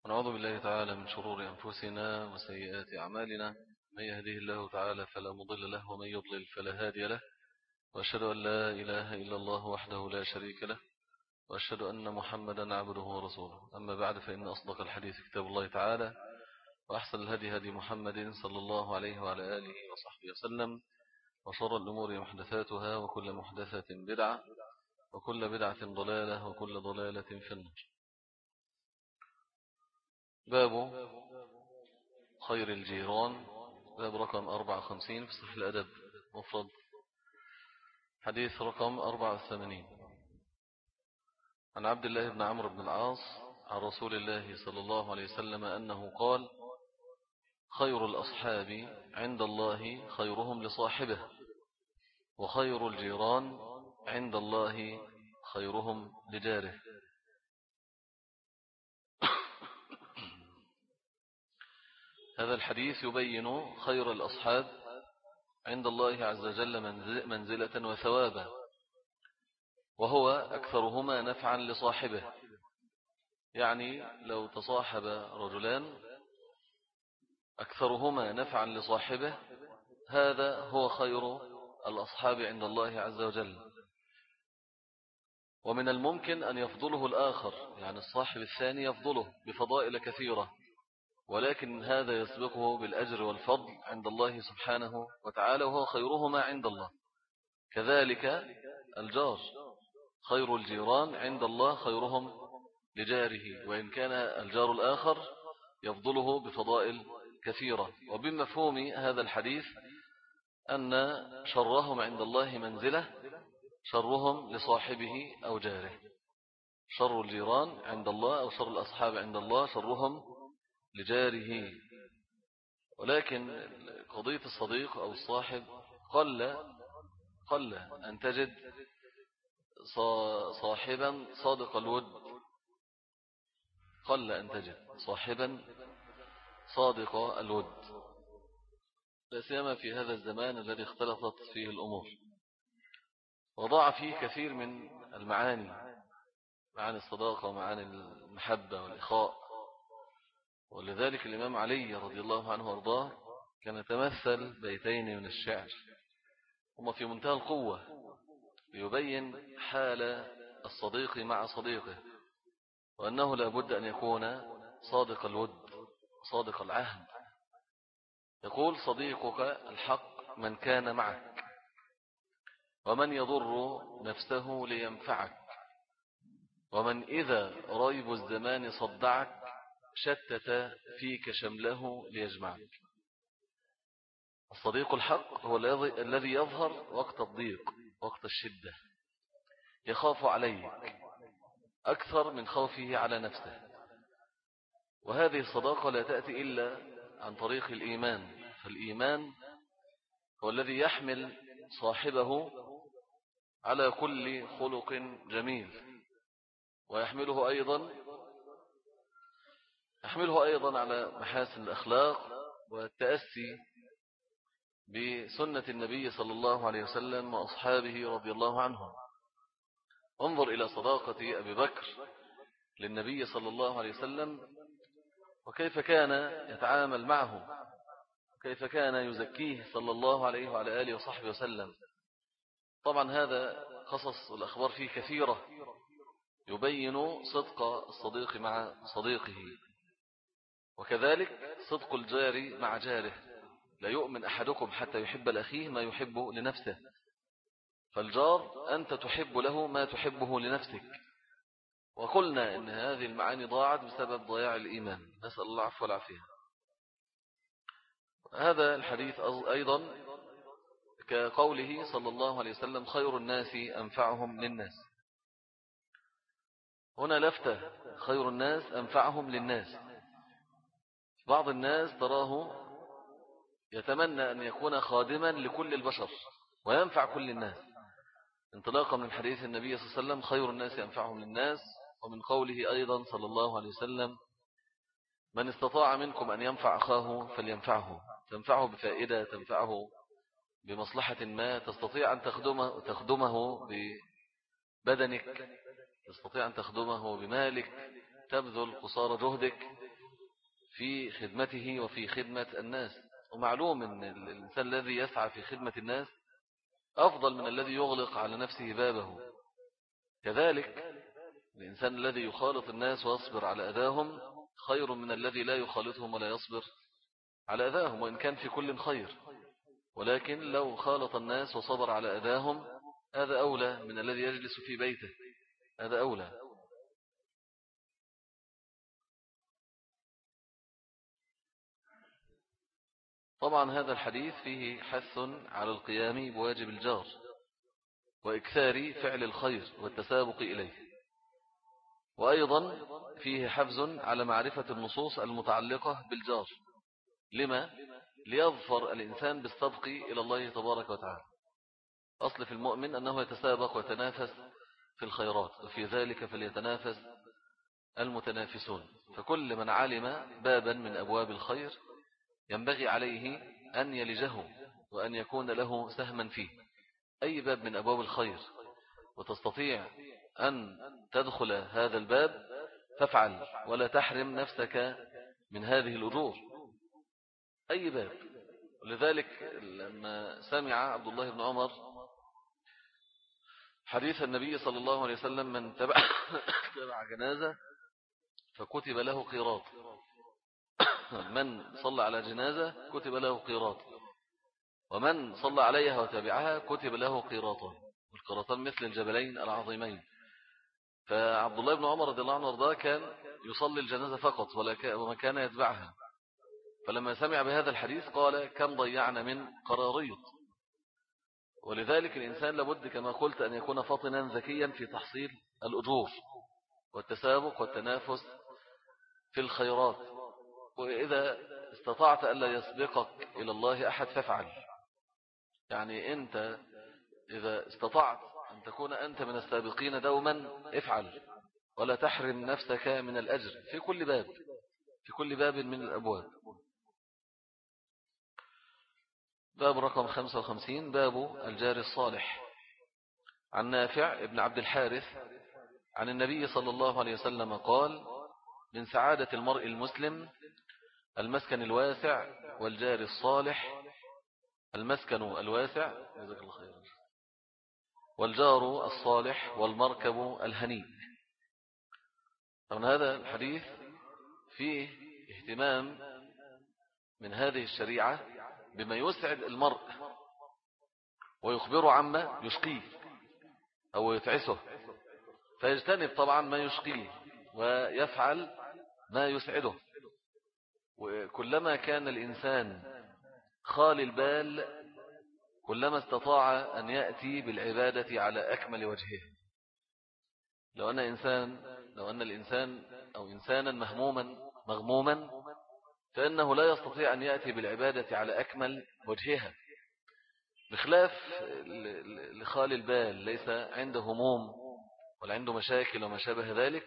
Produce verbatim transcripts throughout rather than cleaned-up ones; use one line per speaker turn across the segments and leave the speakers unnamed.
ونعوذ بالله تعالى من شرور أنفسنا وسيئات أعمالنا. من يهديه الله تعالى فلا مضل له، ومن يضلل فلا هادي له. وأشهد أن لا إله إلا الله وحده لا شريك له، وأشهد أن محمدا عبده ورسوله. أما بعد، فإن أصدق الحديث كتاب الله تعالى، وأحسن الهدي هدي محمد صلى الله عليه وعلى آله وصحبه وسلم. وشر الأمور محدثاتها، وكل محدثة بدعة، وكل بدعة ضلالة، وكل ضلالة في النار. باب خير الجيران، باب رقم أربعة وخمسين في صحيح الأدب مفرد، حديث رقم أربعة وثمانين. عن عبد الله بن عمرو بن العاص عن رسول الله صلى الله عليه وسلم أنه قال: خير الأصحاب عند الله خيرهم لصاحبه، وخير الجيران عند الله خيرهم لجاره. هذا الحديث يبين خير الأصحاب عند الله عز وجل منزلة وثوابا، وهو أكثرهما نفعا لصاحبه. يعني لو تصاحب رجلان أكثرهما نفعا لصاحبه، هذا هو خير الأصحاب عند الله عز وجل. ومن الممكن أن يفضله الآخر، يعني الصاحب الثاني يفضله بفضائل كثيرة، ولكن هذا يسبقه بالأجر والفضل عند الله سبحانه وتعالى، وهو خيرهما عند الله. كذلك الجار، خير الجيران عند الله خيرهم لجاره، وإن كان الجار الآخر يفضله بفضائل كثيرة. وبمفهوم هذا الحديث أن شرهم عند الله منزلة شرهم لصاحبه أو جاره. شر الجيران عند الله أو شر الأصحاب عند الله شرهم لجاره. ولكن قضية الصديق أو الصاحب قل قل أن تجد صاحبا صادق الود، قل أن تجد صاحبا صادق الود، لا سيما في هذا الزمان الذي اختلطت فيه الأمور، وضاع فيه كثير من المعاني، معاني الصداقة ومعاني المحبة والإخاء. ولذلك الإمام علي رضي الله عنه وارضاه كان يتمثل بيتين من الشعر هما في منتهى القوة، ليبين حال الصديق مع صديقه، وأنه لا بد أن يكون صادق الود صادق العهد. يقول: صديقك الحق من كان معك، ومن يضر نفسه لينفعك، ومن إذا ريب الزمان صدعك شتت فيك شمله ليجمعك. الصديق الحق هو الذي يظهر وقت الضيق، وقت الشدة، يخاف عليك أكثر من خوفه على نفسه. وهذه الصداقة لا تأتي إلا عن طريق الإيمان، فالإيمان هو الذي يحمل صاحبه على كل خلق جميل، ويحمله أيضا يحمله أيضا على محاسن الأخلاق والتأسي بسنة النبي صلى الله عليه وسلم وأصحابه رضي الله عنهم. انظر إلى صداقة أبي بكر للنبي صلى الله عليه وسلم، وكيف كان يتعامل معه، وكيف كان يزكيه صلى الله عليه وعلى آله وصحبه وسلم. طبعا هذا قصص الأخبار فيه كثيرة يبين صدق الصديق مع صديقه، وكذلك صدق الجار مع جاره. لا يؤمن أحدكم حتى يحب لأخيه ما يحبه لنفسه، فالجار أنت تحب له ما تحبه لنفسك. وقلنا إن هذه المعاني ضاعت بسبب ضياع الإيمان، نسأل الله عفو والعافية. هذا الحديث أيضا كقوله صلى الله عليه وسلم: خير الناس أنفعهم للناس. هنا لفتة: خير الناس أنفعهم للناس. بعض الناس تراه يتمنى أن يكون خادما لكل البشر وينفع كل الناس، انطلاقا من حديث النبي صلى الله عليه وسلم: خير الناس أنفعهم للناس، ومن قوله أيضا صلى الله عليه وسلم: من استطاع منكم أن ينفع أخاه فلينفعه. تنفعه بفائدة، تنفعه بمصلحة ما، تستطيع أن تخدمه, تخدمه ببدنك، تستطيع أن تخدمه بمالك، تبذل قصارى جهدك في خدمته وفي خدمة الناس. ومعلوم أن الإنسان الذي يسعى في خدمة الناس أفضل من الذي يغلق على نفسه بابه. كذلك الإنسان الذي يخالط الناس ويصبر على أذاهم خير من الذي لا يخالطهم ولا يصبر على أذاهم، وإن كان في كل خير، ولكن لو خالط الناس وصبر على أذاهم هذا أولى من الذي يجلس في بيته، هذا أولى. طبعا هذا الحديث فيه حث على القيام بواجب الجار وإكثار فعل الخير والتسابق إليه، وأيضا فيه حفز على معرفة النصوص المتعلقة بالجار. لما؟ ليظفر الإنسان بالسبق إلى الله تبارك وتعالى. أصل في المؤمن أنه يتسابق ويتنافس في الخيرات، وفي ذلك فليتنافس المتنافسون. فكل من علم بابا من أبواب الخير ينبغي عليه أن يلجه وأن يكون له سهما فيه. أي باب من أبواب الخير وتستطيع أن تدخل هذا الباب فافعل، ولا تحرم نفسك من هذه الأجور. أي باب. ولذلك لما سمع عبد الله بن عمر حديث النبي صلى الله عليه وسلم من تبع, تبع جنازة فكتب له قيراط، من صلى على جنازة كتب له قيراط، ومن صلى عليها وتابعها كتب له قيراطان، والقيراطان مثل الجبلين العظيمين. فعبد الله بن عمر رضي الله عنه وارضاه كان يصلي الجنازة فقط وما كان يتبعها، فلما سمع بهذا الحديث قال كم ضيعنا من قراريط. ولذلك الإنسان لابد كما قلت أن يكون فطنا ذكيا في تحصيل الأجور والتسابق والتنافس في الخيرات. وإذا استطعت ألا يسبقك إلى الله أحد فافعل. يعني أنت إذا استطعت أن تكون أنت من السابقين دوما افعل، ولا تحرم نفسك من الأجر في كل باب، في كل باب من الأبواب. باب رقم خمسة وخمسين، باب الجار الصالح. عن نافع ابن عبد الحارث عن النبي صلى الله عليه وسلم قال: من سعادة المرء المسلم المسكن الواسع والجار الصالح. المسكن الواسع جزاك الله خيرا، والجار الصالح والمركب الهنيء. طبعا هذا الحديث فيه اهتمام من هذه الشريعة بما يسعد المرء ويخبره عما يشقيه أو يتعسه، فيجتنب طبعا ما يشقيه ويفعل ما يسعده. وكلما كان الإنسان خالي البال كلما استطاع أن يأتي بالعبادة على أكمل وجهه. لو أن إنسان لو أن الإنسان أو إنسانا مهموما مغموما فإنه لا يستطيع أن يأتي بالعبادة على أكمل وجهها، بخلاف لخالي البال ليس عنده هموم ولا عنده مشاكل وما شابه ذلك،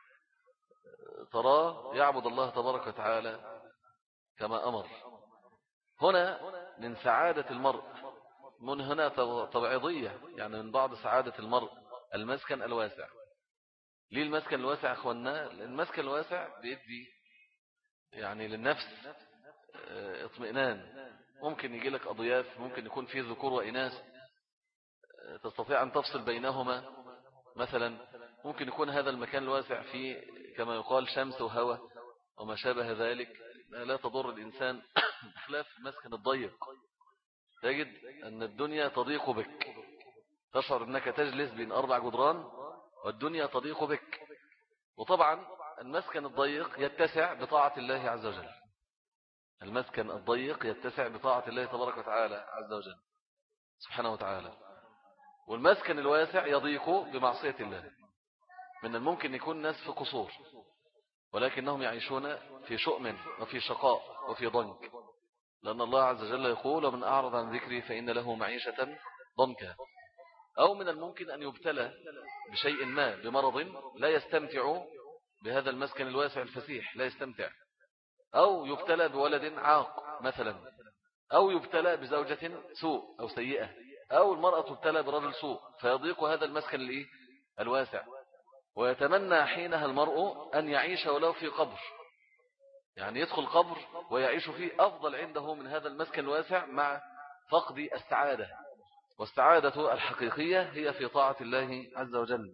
تراه يعبد الله تبارك وتعالى كما أمر. هنا من سعادة المرء، من هنا طبيعية، يعني من بعض سعادة المرء المسكن الواسع. ليه المسكن الواسع أخوانا؟ المسكن الواسع بيدي يعني للنفس اطمئنان. ممكن يجي لك أضياف، ممكن يكون فيه ذكور وإناث تستطيع أن تفصل بينهما مثلا. ممكن يكون هذا المكان الواسع فيه كما يقال شمس وهواء وما شابه ذلك، لا تضر الإنسان. بخلاف المسكن الضيق تجد أن الدنيا تضيق بك، تشعر أنك تجلس بين أربع جدران والدنيا تضيق بك. وطبعا المسكن الضيق يتسع بطاعة الله عز وجل، المسكن الضيق يتسع بطاعة الله تبارك وتعالى عز وجل سبحانه وتعالى. والمسكن الواسع يضيق بمعصية الله. من الممكن يكون ناس في قصور ولكنهم يعيشون في شؤم وفي شقاء وفي ضنك، لأن الله عز وجل يقول: ومن أعرض عن ذكري فإن له معيشة ضنكا. أو من الممكن أن يبتلى بشيء ما، بمرض لا يستمتع بهذا المسكن الواسع الفسيح، لا يستمتع. أو يبتلى بولد عاق مثلا، أو يبتلى بزوجة سوء أو سيئة، أو المرأة تبتلى برجل سوء، فيضيق هذا المسكن الإيه؟ الواسع. ويتمنى حينها المرء أن يعيش ولو في قبر، يعني يدخل قبر ويعيش فيه أفضل عنده من هذا المسكن الواسع مع فقد السعادة. والسعادة الحقيقية هي في طاعة الله عز وجل.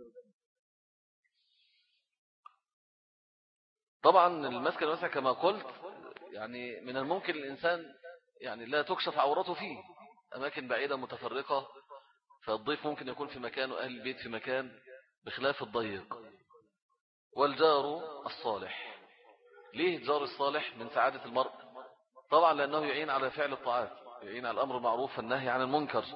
طبعا المسكن الواسع كما قلت يعني من الممكن الإنسان يعني لا تكشف عورته فيه، أماكن بعيدة متفرقة، فالضيف ممكن يكون في مكان وأهل البيت في مكان، بخلاف الضيق. والجار الصالح، ليه الجار الصالح من سعادة المرء؟ طبعا لأنه يعين على فعل الطاعات، يعين على الأمر المعروف والنهي عن المنكر.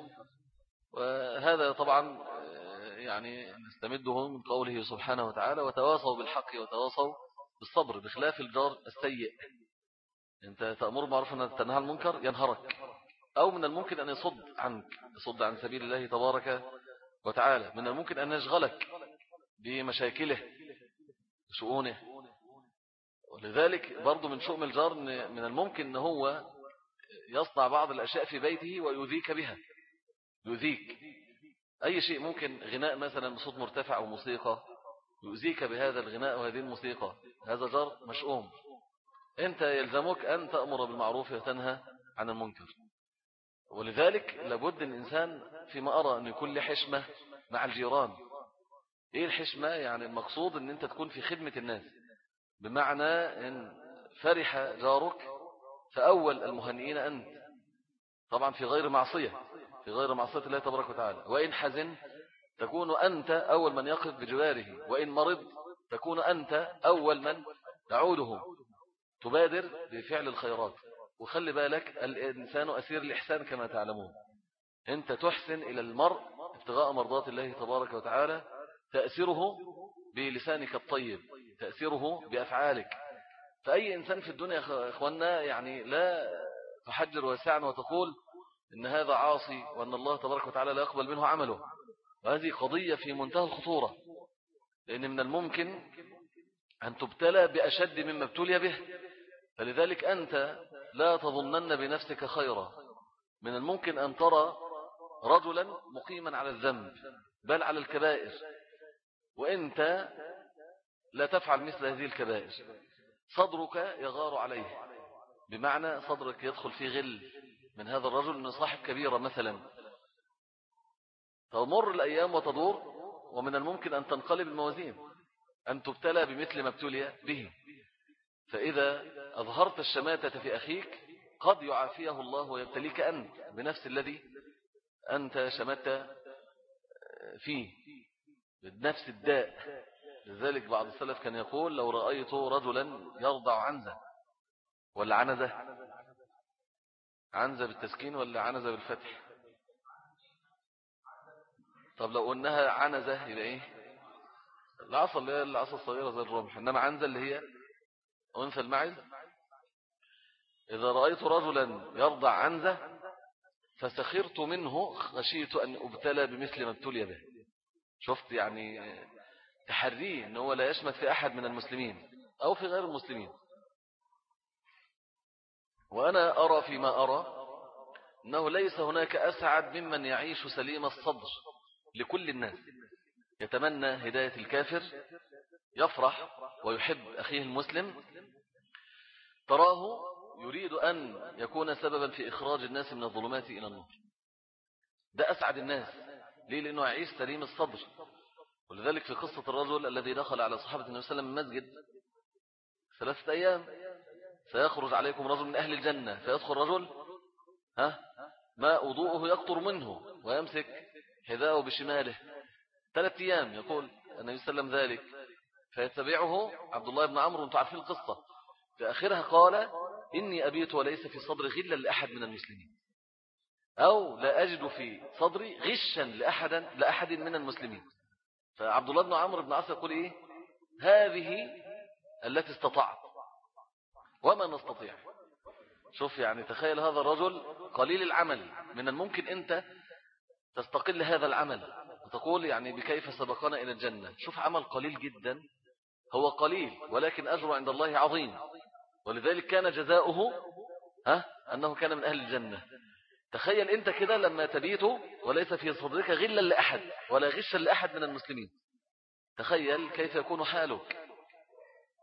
وهذا طبعا يعني نستمده من قوله سبحانه وتعالى وتواصوا بالحق وتواصوا بالصبر، بخلاف الجار السيء. انت تأمر معروف أن تنهى عن المنكر ينهرك، أو من الممكن أن يصد عنك، يصد عن سبيل الله تبارك وتعالى. من الممكن أن يشغلك بمشاكله شؤونه. ولذلك برضو من شؤم الجار من الممكن أن هو يصنع بعض الأشياء في بيته ويؤذيك بها، يؤذيك أي شيء، ممكن غناء مثلا بصوت مرتفع أو موسيقى يؤذيك بهذا الغناء وهذه الموسيقى، هذا جار مشؤوم. أنت يلزمك أن تأمر بالمعروف وتنهى عن المنكر. ولذلك لابد الإنسان فيما أرى أن يكون له حشمة مع الجيران. إيه الحشمة؟ يعني المقصود أن أنت تكون في خدمة الناس، بمعنى أن فرح جارك فأول المهنئين أنت، طبعا في غير معصية، في غير معصية الله تبارك وتعالى. وإن حزن تكون أنت أول من يقف بجواره، وإن مرض تكون أنت أول من تعوده، تبادر بفعل الخيرات. وخلي بالك الإنسان أسير الإحسان كما تعلمون، أنت تحسن إلى المرء ابتغاء مرضات الله تبارك وتعالى، تأثيره بلسانك الطيب، تأثيره بأفعالك. فأي إنسان في الدنيا يا أخوانا يعني لا تحجر واسعا وتقول إن هذا عاصي وأن الله تبارك وتعالى لا يقبل منه عمله. وهذه قضية في منتهى الخطورة، لأن من الممكن أن تبتلى بأشد مما ابتلي به. فلذلك أنت لا تظنن بنفسك خيرا. من الممكن أن ترى رجلا مقيما على الذنب بل على الكبائر، وأنت لا تفعل مثل هذه الكبائر، صدرك يغار عليه، بمعنى صدرك يدخل في غل من هذا الرجل من صاحب كبيرة مثلا. تمر الأيام وتدور، ومن الممكن أن تنقلب الموازين، أن تبتلى بمثل ما ابتلي به. فإذا أظهرت الشماتة في أخيك قد يعافيه الله ويبتليك أنت بنفس الذي أنت شمت فيه، بنفس الداء. لذلك بعض السلف كان يقول لو رأيت رجلا يرضع عنزة، ولا عنزة، عنزة بالتسكين ولا عنزة بالفتح؟ طب لو قلناها عنزة يبقى ايه؟ العصا اللي هي العصا الصغيرة زي الرمح، انما عنزة اللي هي انثى المعز. اذا رأيت رجلا يرضع عنزة فسخرت منه خشيت ان ابتلى بمثل ما ابتلي به. شفت يعني تحريه ان هو لا يشمت في احد من المسلمين او في غير المسلمين. وانا ارى فيما ارى انه ليس هناك اسعد ممن يعيش سليم الصدر لكل الناس، يتمنى هداية الكافر، يفرح ويحب أخيه المسلم، تراه يريد أن يكون سببا في إخراج الناس من الظلمات إلى النور. ده أسعد الناس. ليه؟ لأنه يعيش سليم الصدر. ولذلك في قصة الرجل الذي دخل على صحابة النبي صلى الله عليه وسلم المسجد ثلاثة أيام، سيخرج عليكم رجل من أهل الجنة، فيدخل رجل ها ما وضوءه يقطر منه ويمسك حذاءه بشماله. ثلاث أيام يقول النبي صلى الله عليه وسلم ذلك، فيتبعه عبد الله بن عمرو، وانتم عارفين القصة. في آخرها قال إني أبيت وليس في صدري غلا لأحد من المسلمين، أو لا أجد في صدري غشا لأحد, لأحد من المسلمين. فعبد الله بن عمرو بن عاص يقول إيه؟ هذه التي استطعت وما نستطيع. شوف يعني تخيل هذا الرجل قليل العمل، من الممكن أنت تستقل هذا العمل وتقول يعني بكيف سبقنا إلى الجنة. شوف عمل قليل جدا، هو قليل ولكن أجره عند الله عظيم، ولذلك كان جزاؤه ها أنه كان من أهل الجنة. تخيل أنت كده لما تبيت وليس في صدرك غلا لأحد ولا غشا لأحد من المسلمين، تخيل كيف يكون حالك.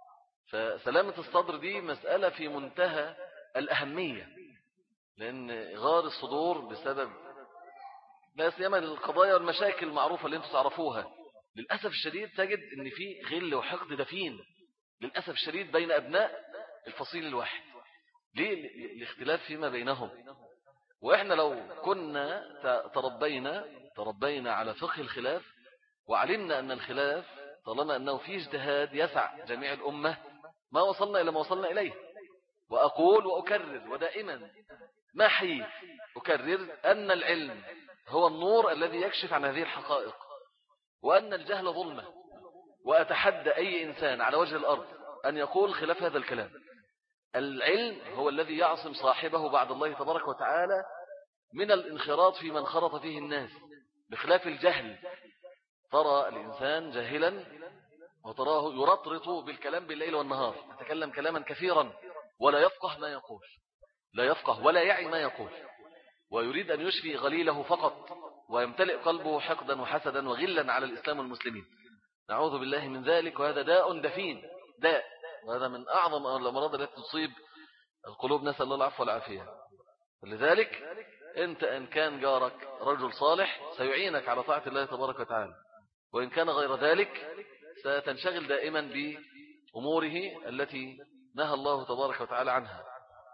فسلامة الصدر دي مسألة في منتهى الأهمية، لأن غار الصدور بسبب لا سيما القضايا والمشاكل المعروفة اللي انتم تعرفوها، للأسف الشديد تجد ان في غل وحقد دفين للأسف الشديد بين أبناء الفصيل الواحد. ليه؟ الاختلاف فيما بينهم. وإحنا لو كنا تربينا تربينا على فقه الخلاف، وعلمنا أن الخلاف طالما أنه فيه اجتهاد يسع جميع الأمة، ما وصلنا إلى ما وصلنا إليه. وأقول وأكرر ودائما ما حيث أكرر أن العلم هو النور الذي يكشف عن هذه الحقائق، وأن الجهل ظلمة. وأتحدى أي إنسان على وجه الأرض أن يقول خلاف هذا الكلام. العلم هو الذي يعصم صاحبه بعد الله تبارك وتعالى من الانخراط في من خرط فيه الناس، بخلاف الجهل. ترى الإنسان جاهلا وتراه يرطرط بالكلام بالليل والنهار، يتكلم كلاما كثيرا ولا يفقه ما يقول، لا يفقه ولا يعي ما يقول، ويريد أن يشفي غليله فقط، ويمتلئ قلبه حقدا وحسدا وغلا على الإسلام والمسلمين. نعوذ بالله من ذلك، وهذا داء دفين، داء، وهذا من أعظم الأمراض التي تصيب القلوب، نسأل الله العفو والعافية. ولذلك أنت إن كان جارك رجل صالح سيعينك على طاعة الله تبارك وتعالى، وإن كان غير ذلك ستنشغل دائما بأموره التي نهى الله تبارك وتعالى عنها.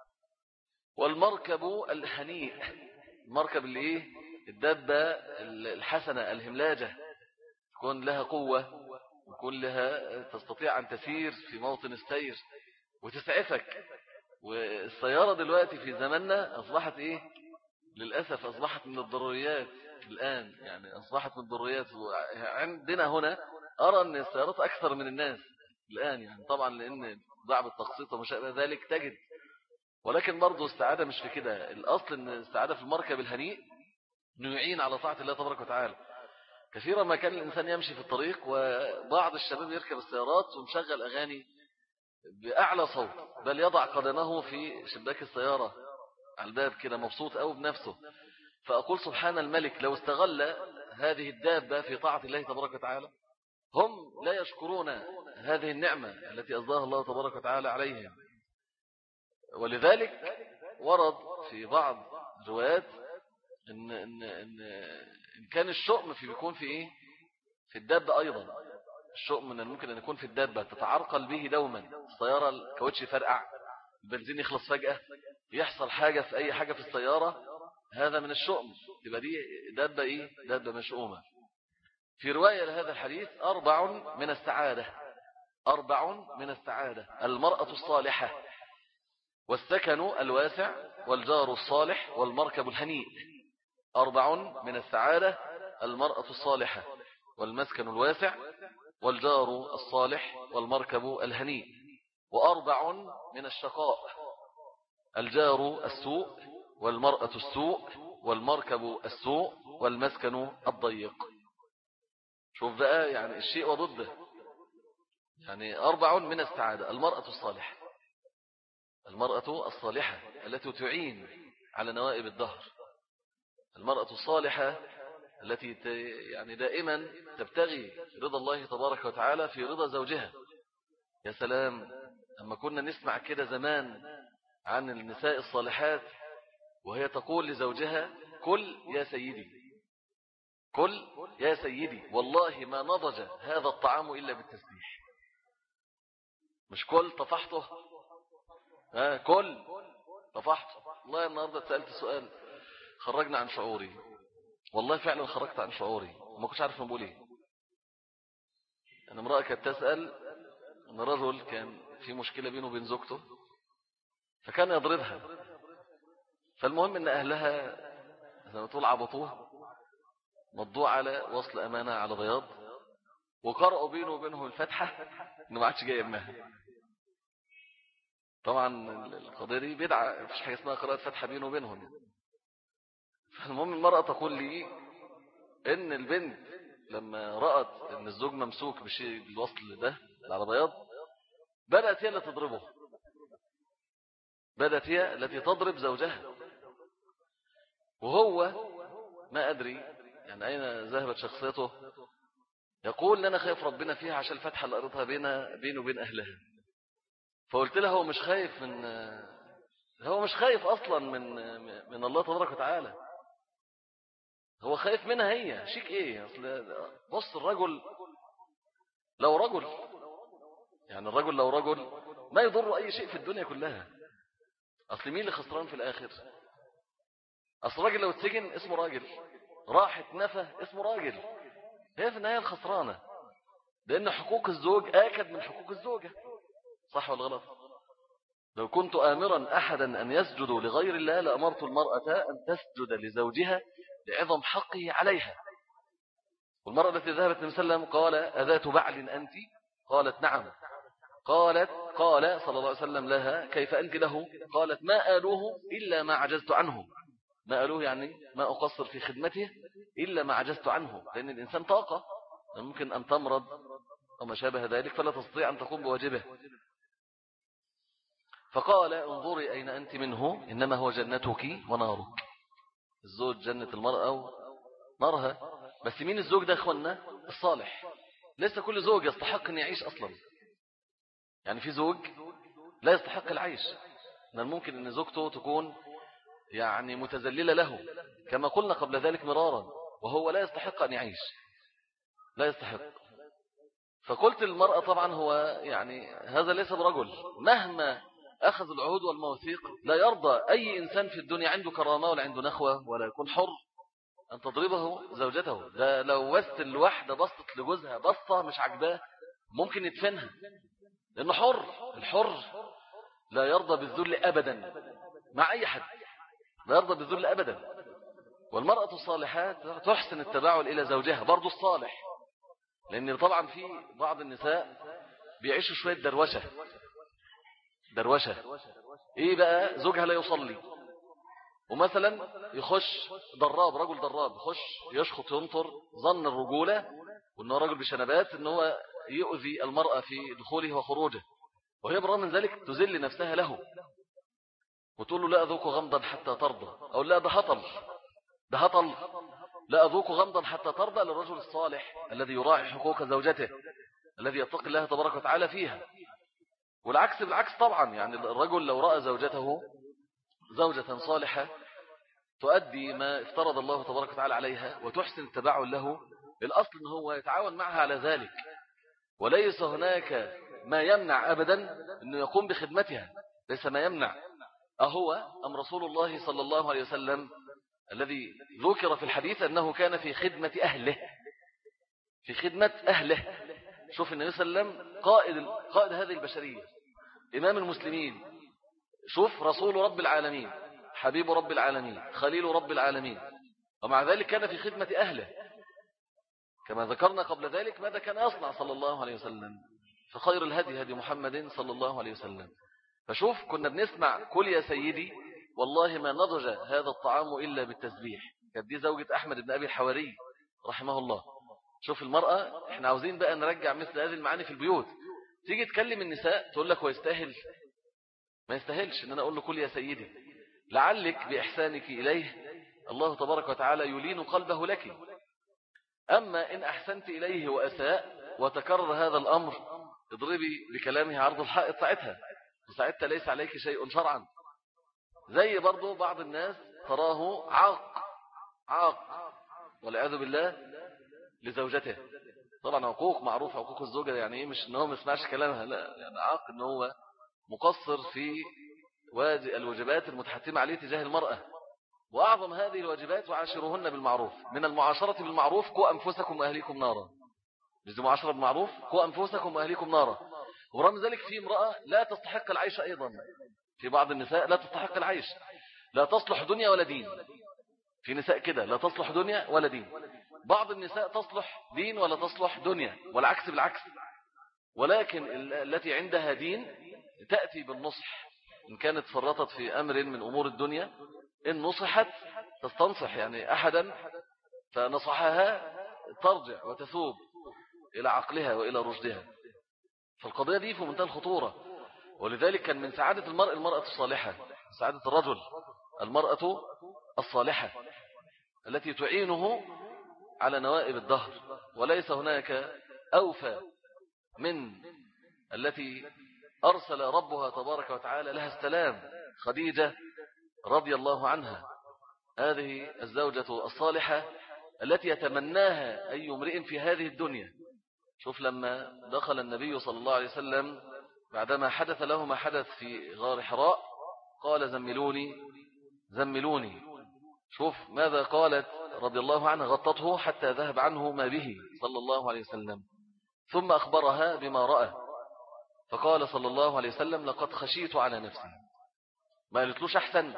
والمركب الهنيء، المركب اللي إيه؟ الدابة الحسنة الهملاجة، تكون لها قوة ويكون لها تستطيع أن تسير في موطن السير وتسعفك. والسيارة دلوقتي في زماننا أصبحت إيه؟ للأسف أصبحت من الضروريات الآن، يعني أصبحت من الضروريات. عندنا هنا أرى أن السيارات أكثر من الناس الآن، يعني طبعا لأن ضعب التقسيط وما شابه ذلك تجد. ولكن برضو السعادة مش في كده، الأصل أن السعادة في المركب الهنيء أنه يعين على طاعة الله تبارك وتعالى. كثيرا ما كان الإنسان يمشي في الطريق وبعض الشباب يركب السيارات ومشغل أغاني بأعلى صوت، بل يضع قدمه في شباك السيارة على الباب كده مبسوط أو بنفسه. فأقول سبحان الملك، لو استغل هذه الدابة في طاعة الله تبارك وتعالى. هم لا يشكرون هذه النعمة التي أصداها الله تبارك وتعالى عليهم. ولذلك ورد في بعض الروايات إن, إن, إن, إن كان الشؤم في بيكون في إيه؟ في الدابة أيضا. الشؤم من الممكن أن يكون في الدابة، تتعرقل به دوما، السيارة الكاوتش يفرقع، البنزين يخلص فجأة، يحصل حاجة في أي حاجة في السيارة، هذا من الشؤم، تبقى دي دابة إيه؟ دابة مشؤومة. في رواية لهذا الحديث أربع من السعادة، أربع من السعادة: المرأة الصالحة، والسكن الواسع، والجار الصالح، والمركب الهنيء. أربع من السعادة: المرأة الصالحة، والمسكن الواسع، والجار الصالح، والمركب الهنيء. وأربع من الشقاء: الجار السوء، والمرأة السوء، والمركب السوء، والمسكن الضيق. شوف بقى يعني الشيء وضده، يعني أربع من السعادة: المرأة الصالحة، المرأة الصالحة التي تعين على نوائب الدهر، المرأة الصالحة التي يعني دائما تبتغي رضا الله تبارك وتعالى في رضا زوجها. يا سلام أما كنا نسمع كده زمان عن النساء الصالحات وهي تقول لزوجها: كل يا سيدي، كل يا سيدي، والله ما نضج هذا الطعام إلا بالتسبيح. مش كل طفحته، ها كل طفحته. والله النهاردة سألت سؤال خرجنا عن شعوري، والله فعلا خرجت عن شعوري وما كنتش عارف نقول ايه. أنا امرأة كانت تسأل أن رجل كان في مشكلة بينه وبين زوجته، فكان يضربها. فالمهم أن أهلها زي ما تقول عبطوه، مضوع على وصل أمانة على بياض، وقرأوا بينه وبينه الفتحة إنه ما عادش جاي ابنها. طبعا القضية دي بدعة، مفيش حاجة اسمها قراءة فتحة بينه وبينهم. فالمهم المرأة تقول لي إن البنت لما رأت إن الزوج ممسوك بشيء بالوصل ده على بياض، بدأت هي اللي تضربه، بدأت هي التي تضرب زوجها. وهو ما أدري يعني أين ذهبت شخصيته، يقول لنا خايف ربنا فيها عشان الفتحة اللي قريتها بينه وبين أهلها. فقلت له هو مش خايف من هو مش خايف أصلا من من الله تبارك وتعالى، هو خايف منها هي. شيك إيه؟ أصل بص، الرجل لو رجل يعني الرجل لو رجل ما يضر أي شيء في الدنيا كلها. أصل مين اللي خسران في الآخر؟ أصل الراجل لو اتسجن اسمه راجل، راحت نفى اسمه راجل، هي في النهاية الخسرانة، لأن حقوق الزوج آكد من حقوق الزوجة. صح ولا غلط؟ لو كنت آمرا أحدا أن يسجد لغير الله لأمرت المرأة أن تسجد لزوجها لعظم حقه عليها. والمرأة التي ذهبت النبي صلى الله عليه وسلم قال أذات بعل أنت؟ قالت نعم. قالت قال صلى الله عليه وسلم لها كيف أنت له؟ قالت ما آلوه إلا ما عجزت عنه. ما آلوه يعني ما أقصر في خدمته إلا ما عجزت عنه، لأن الإنسان طاقة، ممكن أن تمرض وما شابه ذلك فلا تستطيع أن تقوم بواجبه. فقال انظري أين أنت منه، إنما هو جنتك ونارك. الزوج جنة المرأة ونارها. بس مين الزوج ده أخوانا؟ الصالح. ليس كل زوج يستحق أن يعيش أصلا. يعني في زوج لا يستحق العيش، من الممكن أن زوجته تكون يعني متذللة له كما قلنا قبل ذلك مرارا، وهو لا يستحق أن يعيش، لا يستحق. فقلت للمرأة طبعا هو يعني هذا ليس برجل، مهما أخذ العهود والمواثيق لا يرضى أي إنسان في الدنيا عنده كرامة ولا عنده نخوة ولا يكون حر أن تضربه زوجته. ده لو وست الواحدة بسطت لجوزها بسطة مش عجباه ممكن يدفنها، لأنه حر. الحر لا يرضى بالذل أبدا مع أي حد، لا يرضى بالذل أبدا. والمرأة الصالحات تحسن التباعل إلى زوجها برضو الصالح، لأن طبعا في بعض النساء بيعيشوا شوية دروشة. دروشة إيه بقى؟ زوجها لا يصلي ومثلا يخش ضراب، رجل ضراب يخش يشخط ينطر ظن الرجولة وأنه رجل بشنبات أنه يؤذي المرأة في دخوله وخروجه، وهي برغم من ذلك تذل نفسها له وتقول له لا أذوق غمضا حتى ترضى، أو لا ده هطل، ده هطل، لا أذوق غمضا حتى ترضى للرجل الصالح الذي يراعي حقوق زوجته، الذي يتقي الله تبارك وتعالى فيها. والعكس بالعكس طبعا، يعني الرجل لو رأى زوجته زوجة صالحة تؤدي ما افترض الله تبارك وتعالى عليها وتحسن التباعل له، الأصل أنه هو يتعاون معها على ذلك، وليس هناك ما يمنع أبدا أنه يقوم بخدمتها، ليس ما يمنع. أهو أم رسول الله صلى الله عليه وسلم الذي ذكر في الحديث أنه كان في خدمة أهله، في خدمة أهله. شوف النبي صلى الله عليه وسلم قائد, قائد هذه البشرية، إمام المسلمين، شوف رسول رب العالمين، حبيب رب العالمين، خليل رب العالمين، ومع ذلك كان في خدمة أهله كما ذكرنا قبل ذلك ماذا كان يصنع صلى الله عليه وسلم. فخير الهدي هدي محمد صلى الله عليه وسلم. فشوف كنا بنسمع كل يا سيدي والله ما نضج هذا الطعام إلا بالتسبيح. كانت دي زوجة أحمد بن أبي الحواري رحمه الله. شوف المرأة، احنا عاوزين بقى نرجع مثل هذه المعاني في البيوت. تيجي تكلم النساء تقول لك هو يستاهل؟ ما يستاهلش ان انا اقول له كل يا سيدي، لعلك بإحسانك إليه الله تبارك وتعالى يلين قلبه لك. أما إن أحسنت إليه وأساء وتكرر هذا الأمر اضربي بكلامه عرض الحائط ساعتها، وساعتها ليس عليك شيء شرعا. زي برضو بعض الناس تراه عاق عاق والعياذ بالله لزوجته. طبعا عقوق معروف، عقوق الزوجة يعني ايه؟ مش ان هو ما يسمعش كلامها، لا، يعني عاق ان هو مقصر في الواجبات المتحتمة عليه تجاه المرأة. وأعظم هذه الواجبات وعاشروهن بالمعروف. من المعاشرة بالمعروف قوا أنفسكم وأهليكم نارا. مش دي معاشرة بالمعروف؟ قوا أنفسكم وأهليكم نارا. ورغم ذلك في امرأة لا تستحق العيش أيضا، في بعض النساء لا تستحق العيش، لا تصلح دنيا ولا دين. في نساء كده لا تصلح دنيا ولا دين. بعض النساء تصلح دين ولا تصلح دنيا، والعكس بالعكس. ولكن التي عندها دين تأتي بالنصح إن كانت فرطت في أمر من أمور الدنيا، إن نصحت تستنصح يعني أحدا فنصحها ترجع وتثوب إلى عقلها وإلى رشدها. فالقضية دي في منتهى الخطورة. ولذلك كان من سعادة المرء المرأة الصالحة، سعادة الرجل المرأة الصالحة التي تعينه على نوائب الدهر. وليس هناك أوفى من التي أرسل ربها تبارك وتعالى لها السلام، خديجة رضي الله عنها، هذه الزوجة الصالحة التي يتمناها أي امرئ في هذه الدنيا. شوف لما دخل النبي صلى الله عليه وسلم بعدما حدث له ما حدث في غار حراء قال زملوني زملوني. شوف ماذا قالت رضي الله عنها، غطته حتى ذهب عنه ما به صلى الله عليه وسلم، ثم أخبرها بما رأى، فقال صلى الله عليه وسلم لقد خشيت على نفسي. ما قالتلوش أحسن.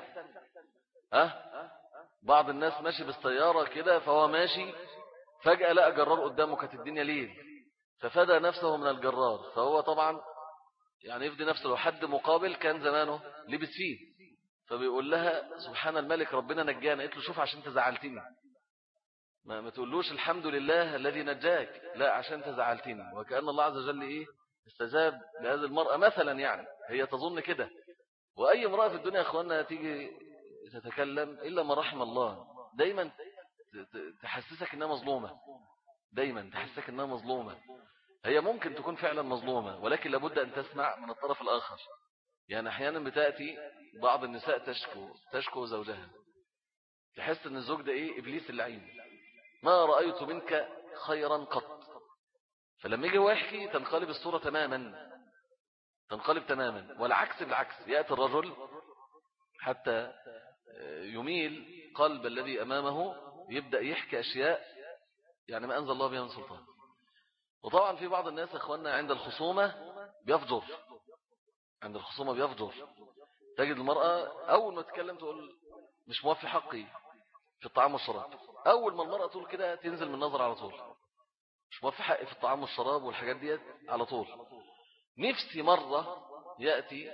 ها بعض الناس ماشي بالسيارة كده، فهو ماشي فجأة لقى جرار قدامه، كانت الدنيا ليل، ففدى نفسه من الجرار، فهو طبعا يعني يفدي نفسه، لو حد مقابل كان زمانه لبس فيه. فبيقول لها سبحان الملك ربنا نجانا. قلت له شوف عشان تزعلتني، ما, ما تقولوش الحمد لله الذي نجاك، لا عشان تزعلتني. وكأن الله عز وجل إيه استجاب لهذه المرأة مثلا، يعني هي تظن كده. وأي امرأة في الدنيا يا أخواننا تيجي تتكلم إلا ما رحم الله، دايما تحسسك إنها مظلومة، دايما تحسسك إنها مظلومة. هي ممكن تكون فعلا مظلومة، ولكن لابد أن تسمع من الطرف الآخر. يعني أحيانا بتأتي بعض النساء تشكو تشكو زوجها، تحس أن الزوج ده إيه إبليس اللعين، ما رأيت منك خيرا قط. فلما يجي هو يحكي تنقلب الصورة تماما، تنقلب تماما. والعكس بالعكس، يأتي الرجل حتى يميل قلب الذي أمامه، يبدأ يحكي أشياء يعني ما أنزل الله بها من سلطان. وطبعا في بعض الناس أخواننا عند الخصومة بيفجر، عند الخصومة بيفجر. تجد المرأة أول ما تتكلم تقول مش موفي حقي في الطعام والشراب، أول ما المرأة تقول كده تنزل من النظر على طول، مش موفي حقي في الطعام والشراب والحاجات ديت على طول. نفسي مرة يأتي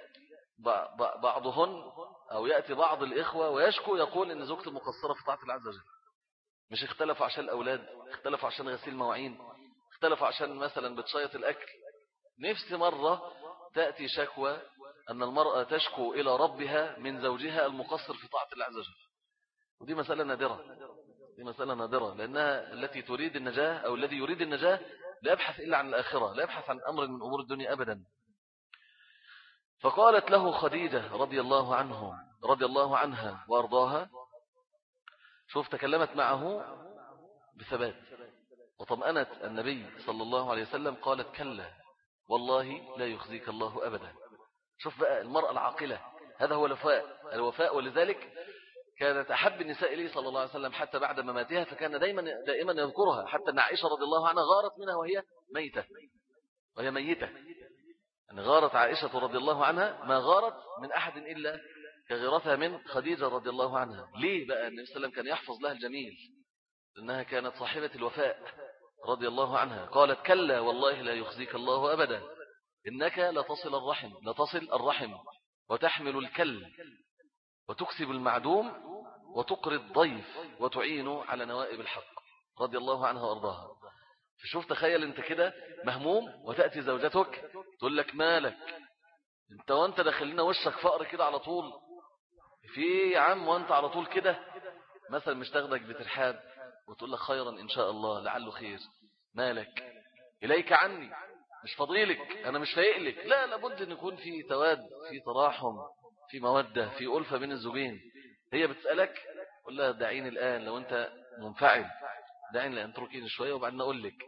بعضهن أو يأتي بعض الإخوة ويشكو يقول إن زوجته مقصرة في طاعة الله عز وجل، مش اختلفوا عشان الأولاد، اختلفوا عشان غسيل مواعين، اختلفوا عشان مثلا بتشيط الأكل. نفسي مرة تأتي شكوى أن المرأة تشكو إلى ربها من زوجها المقصر في طاعة الله عز وجل. ودي مسألة نادرة، دي مسألة نادرة، لأنها التي تريد النجاة أو الذي يريد النجاة لا يبحث إلا عن الآخرة، لا يبحث عن أمر من أمور الدنيا أبدا. فقالت له خديجة رضي الله عنه رضي الله عنها وأرضاها، شوف تكلمت معه بثبات وطمأنت النبي صلى الله عليه وسلم، قالت كلا والله لا يخزيك الله أبدا. شوف بقى المرأة العاقلة، هذا هو الوفاء الوفاء ولذلك كانت أحب النساء إليه صلى الله عليه وسلم حتى بعد مماتها، فكان دائما دائما يذكرها، حتى أن عائشة رضي الله عنها غارت منها وهي ميتة وهي ميتة. أن غارت عائشة رضي الله عنها ما غارت من أحد إلا كغيرتها من خديجة رضي الله عنها. ليه بقى؟ النبي صلى الله عليه وسلم كان يحفظ لها الجميل، لأنها كانت صاحبة الوفاء رضي الله عنها. قالت كلا والله لا يخزيك الله أبدا، إنك لتصل الرحم لتصل الرحم وتحمل الكل وتكسب المعدوم وتقري الضيف وتعين على نوائب الحق رضي الله عنها وأرضاها. فشوف تخيل انت كده مهموم وتأتي زوجتك تقول لك مالك انت وانت داخلنا وشك فقر كده على طول، في يا عم وانت على طول كده مثلا مش تاخدك بترحاب وتقول لك خيرا إن شاء الله لعله خير، مالك إليك عني مش فضيلك أنا مش فايقلك. لا، لابد أن يكون في تواد، في تراحم، في مودة، في ألفة بين الزوجين. هي بتسألك قل لها دعيني الآن لو أنت منفعل، دعيني الآن تركيني شوية وبعدين أقول لك.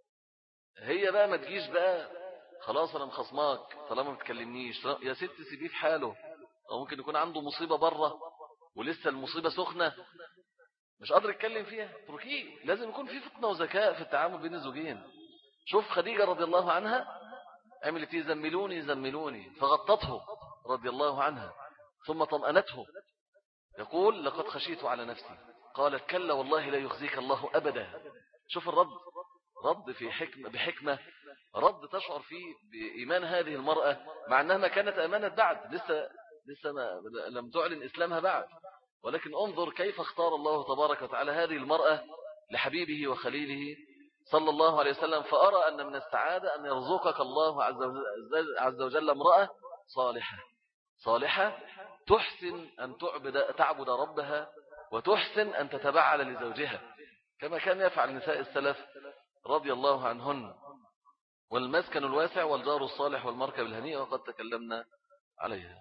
هي بقى ما تجيش بقى خلاص أنا مخصماك طالما ما تكلمنيش، يا ست سيبيه في حاله، أو ممكن يكون عنده مصيبة بره ولسه المصيبة سخنة مش قادر يتكلم فيها، تركيه. لازم يكون في فطنة وذكاء في التعامل بين الزوجين. شوف خديجة رضي الله عنها عملت ايه؟ زملوني زملوني، فغطته رضي الله عنها ثم طمأنته. يقول لقد خشيت على نفسي، قالت كلا والله لا يخزيك الله أبدا. شوف الرد، رد في حكمة بحكمة، رد تشعر فيه بإيمان هذه المرأة مع أنها ما كانت أمانة بعد، لسه لسه ما لم تعلن إسلامها بعد، ولكن انظر كيف اختار الله تبارك وتعالى هذه المرأة لحبيبه وخليله صلى الله عليه وسلم. فأرى أن من السعادة أن يرزقك الله عز وجل امرأة صالحة صالحة تحسن أن تعبد, تعبد ربها وتحسن أن تتبعل لزوجها كما كان يفعل نساء السلف رضي الله عنهن. والمسكن الواسع والجار الصالح والمركب الهنيء، وقد تكلمنا عليها.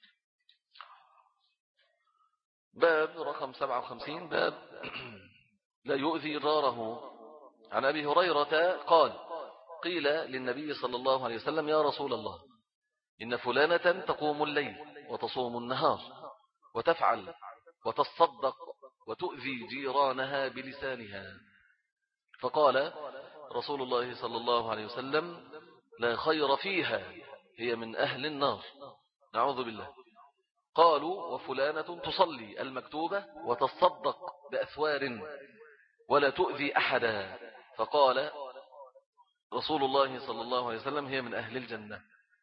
باب رقم سبعة وخمسين، باب لا يؤذي جاره. عن أبي هريرة قال: قيل للنبي صلى الله عليه وسلم: يا رسول الله، إن فلانة تقوم الليل وتصوم النهار وتفعل وتصدق وتؤذي جيرانها بلسانها. فقال رسول الله صلى الله عليه وسلم: لا خير فيها، هي من أهل النار، نعوذ بالله. قالوا: وفلانة تصلي المكتوبة وتصدق بأثوار ولا تؤذي أحدا. فقال رسول الله صلى الله عليه وسلم: هي من أهل الجنة.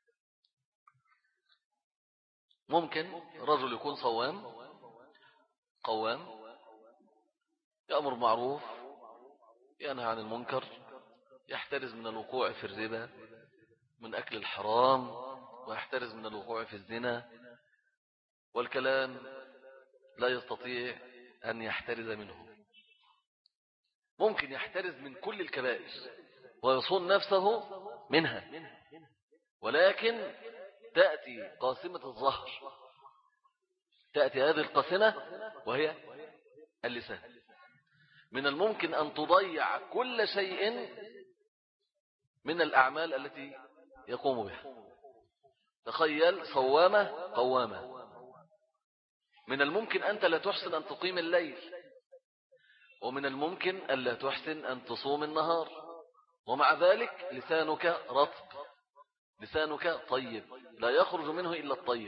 ممكن رجل يكون صوام قوام، يأمر معروف، ينهى عن المنكر، يحترز من الوقوع في الربا، من أكل الحرام، ويحترز من الوقوع في الزنا، والكلام لا يستطيع أن يحترز منه. ممكن يحترز من كل الكبائر ويصون نفسه منها، ولكن تأتي قاسمة الظهر، تأتي هذه القاسمة وهي اللسان. من الممكن أن تضيع كل شيء من الأعمال التي يقوم بها. تخيل صوامة قوامة، من الممكن أنت لا تحسن أن تقيم الليل، ومن الممكن أن لا تحسن أن تصوم النهار، ومع ذلك لسانك رطب، لسانك طيب، لا يخرج منه إلا الطيب.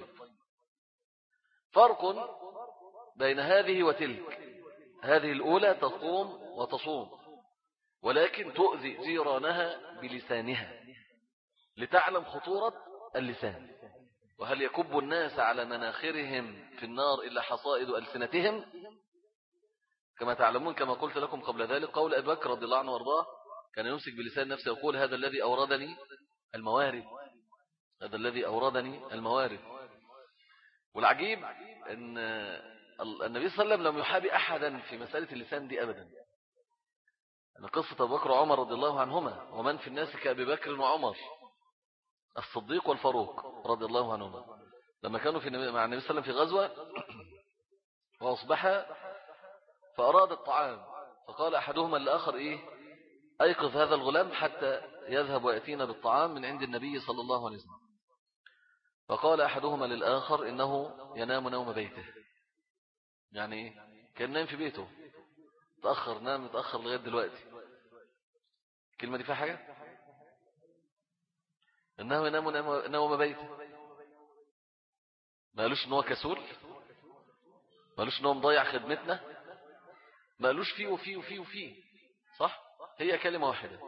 فرق بين هذه وتلك: هذه الأولى تقوم وتصوم، ولكن تؤذي جيرانها بلسانها، لتعلم خطورة اللسان. وهل يكب الناس على مناخرهم في النار إلا حصائد ألسنتهم؟ كما تعلمون، كما قلت لكم قبل ذلك، قول أبي بكر رضي الله عنه وارضاه: كان يمسك بلسان نفسه يقول: هذا الذي أوردني الموارد، هذا الذي أوردني الموارد. والعجيب أن النبي صلى الله عليه وسلم لم يحابي أحدا في مسألة اللسان دي أبدا. أن قصة أبو بكر وعمر رضي الله عنهما: ومن في الناس كأبي بكر وعمر، الصديق والفاروق رضي الله عنهما، لما كانوا في مع النبي صلى الله عليه وسلم في غزوة، وأصبح فأراد الطعام، فقال أحدهما للآخر: إيه، أيقظ هذا الغلام حتى يذهب ويأتينا بالطعام من عند النبي صلى الله عليه وسلم. فقال أحدهما للآخر: إنه ينام نوم بيته. يعني كان نايم في بيته، تأخر، نام متأخر لغاية دلوقتي. الكلمة دي فيها حاجة؟ إنه ينام نوم بيته، ما قالوش إنه كسول، ما قالوش إنه مضيع خدمتنا، ما قالوش فيه وفيه وفيه وفيه، صح؟ هي كلمة واحدة.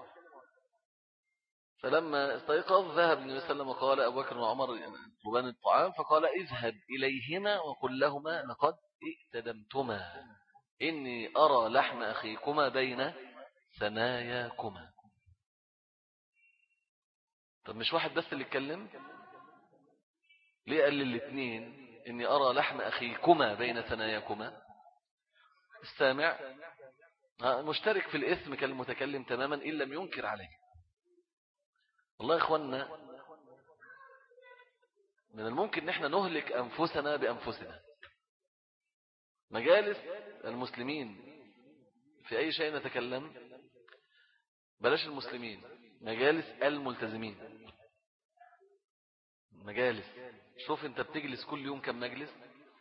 فلما استيقظ ذهب النبي صلى الله عليه وسلم وقال: أبو بكر وعمر يطلبان الطعام، فقال: اذهب إليهما وقل لهما: لقد ائتدمتما، إني أرى لحم أخيكما بين ثناياكما. طب مش واحد بس اللي اتكلم؟ ليه قال للاثنين: إني أرى لحم أخيكما بين ثناياكما؟ السامع مشترك في الإثم كالمتكلم تماما إن لم ينكر عليه. والله يا إخواننا، من الممكن نحن نهلك أنفسنا بأنفسنا. مجالس المسلمين في أي شيء نتكلم، بلاش المسلمين، مجالس الملتزمين. مجالس، شوف انت بتجلس كل يوم كم مجلس،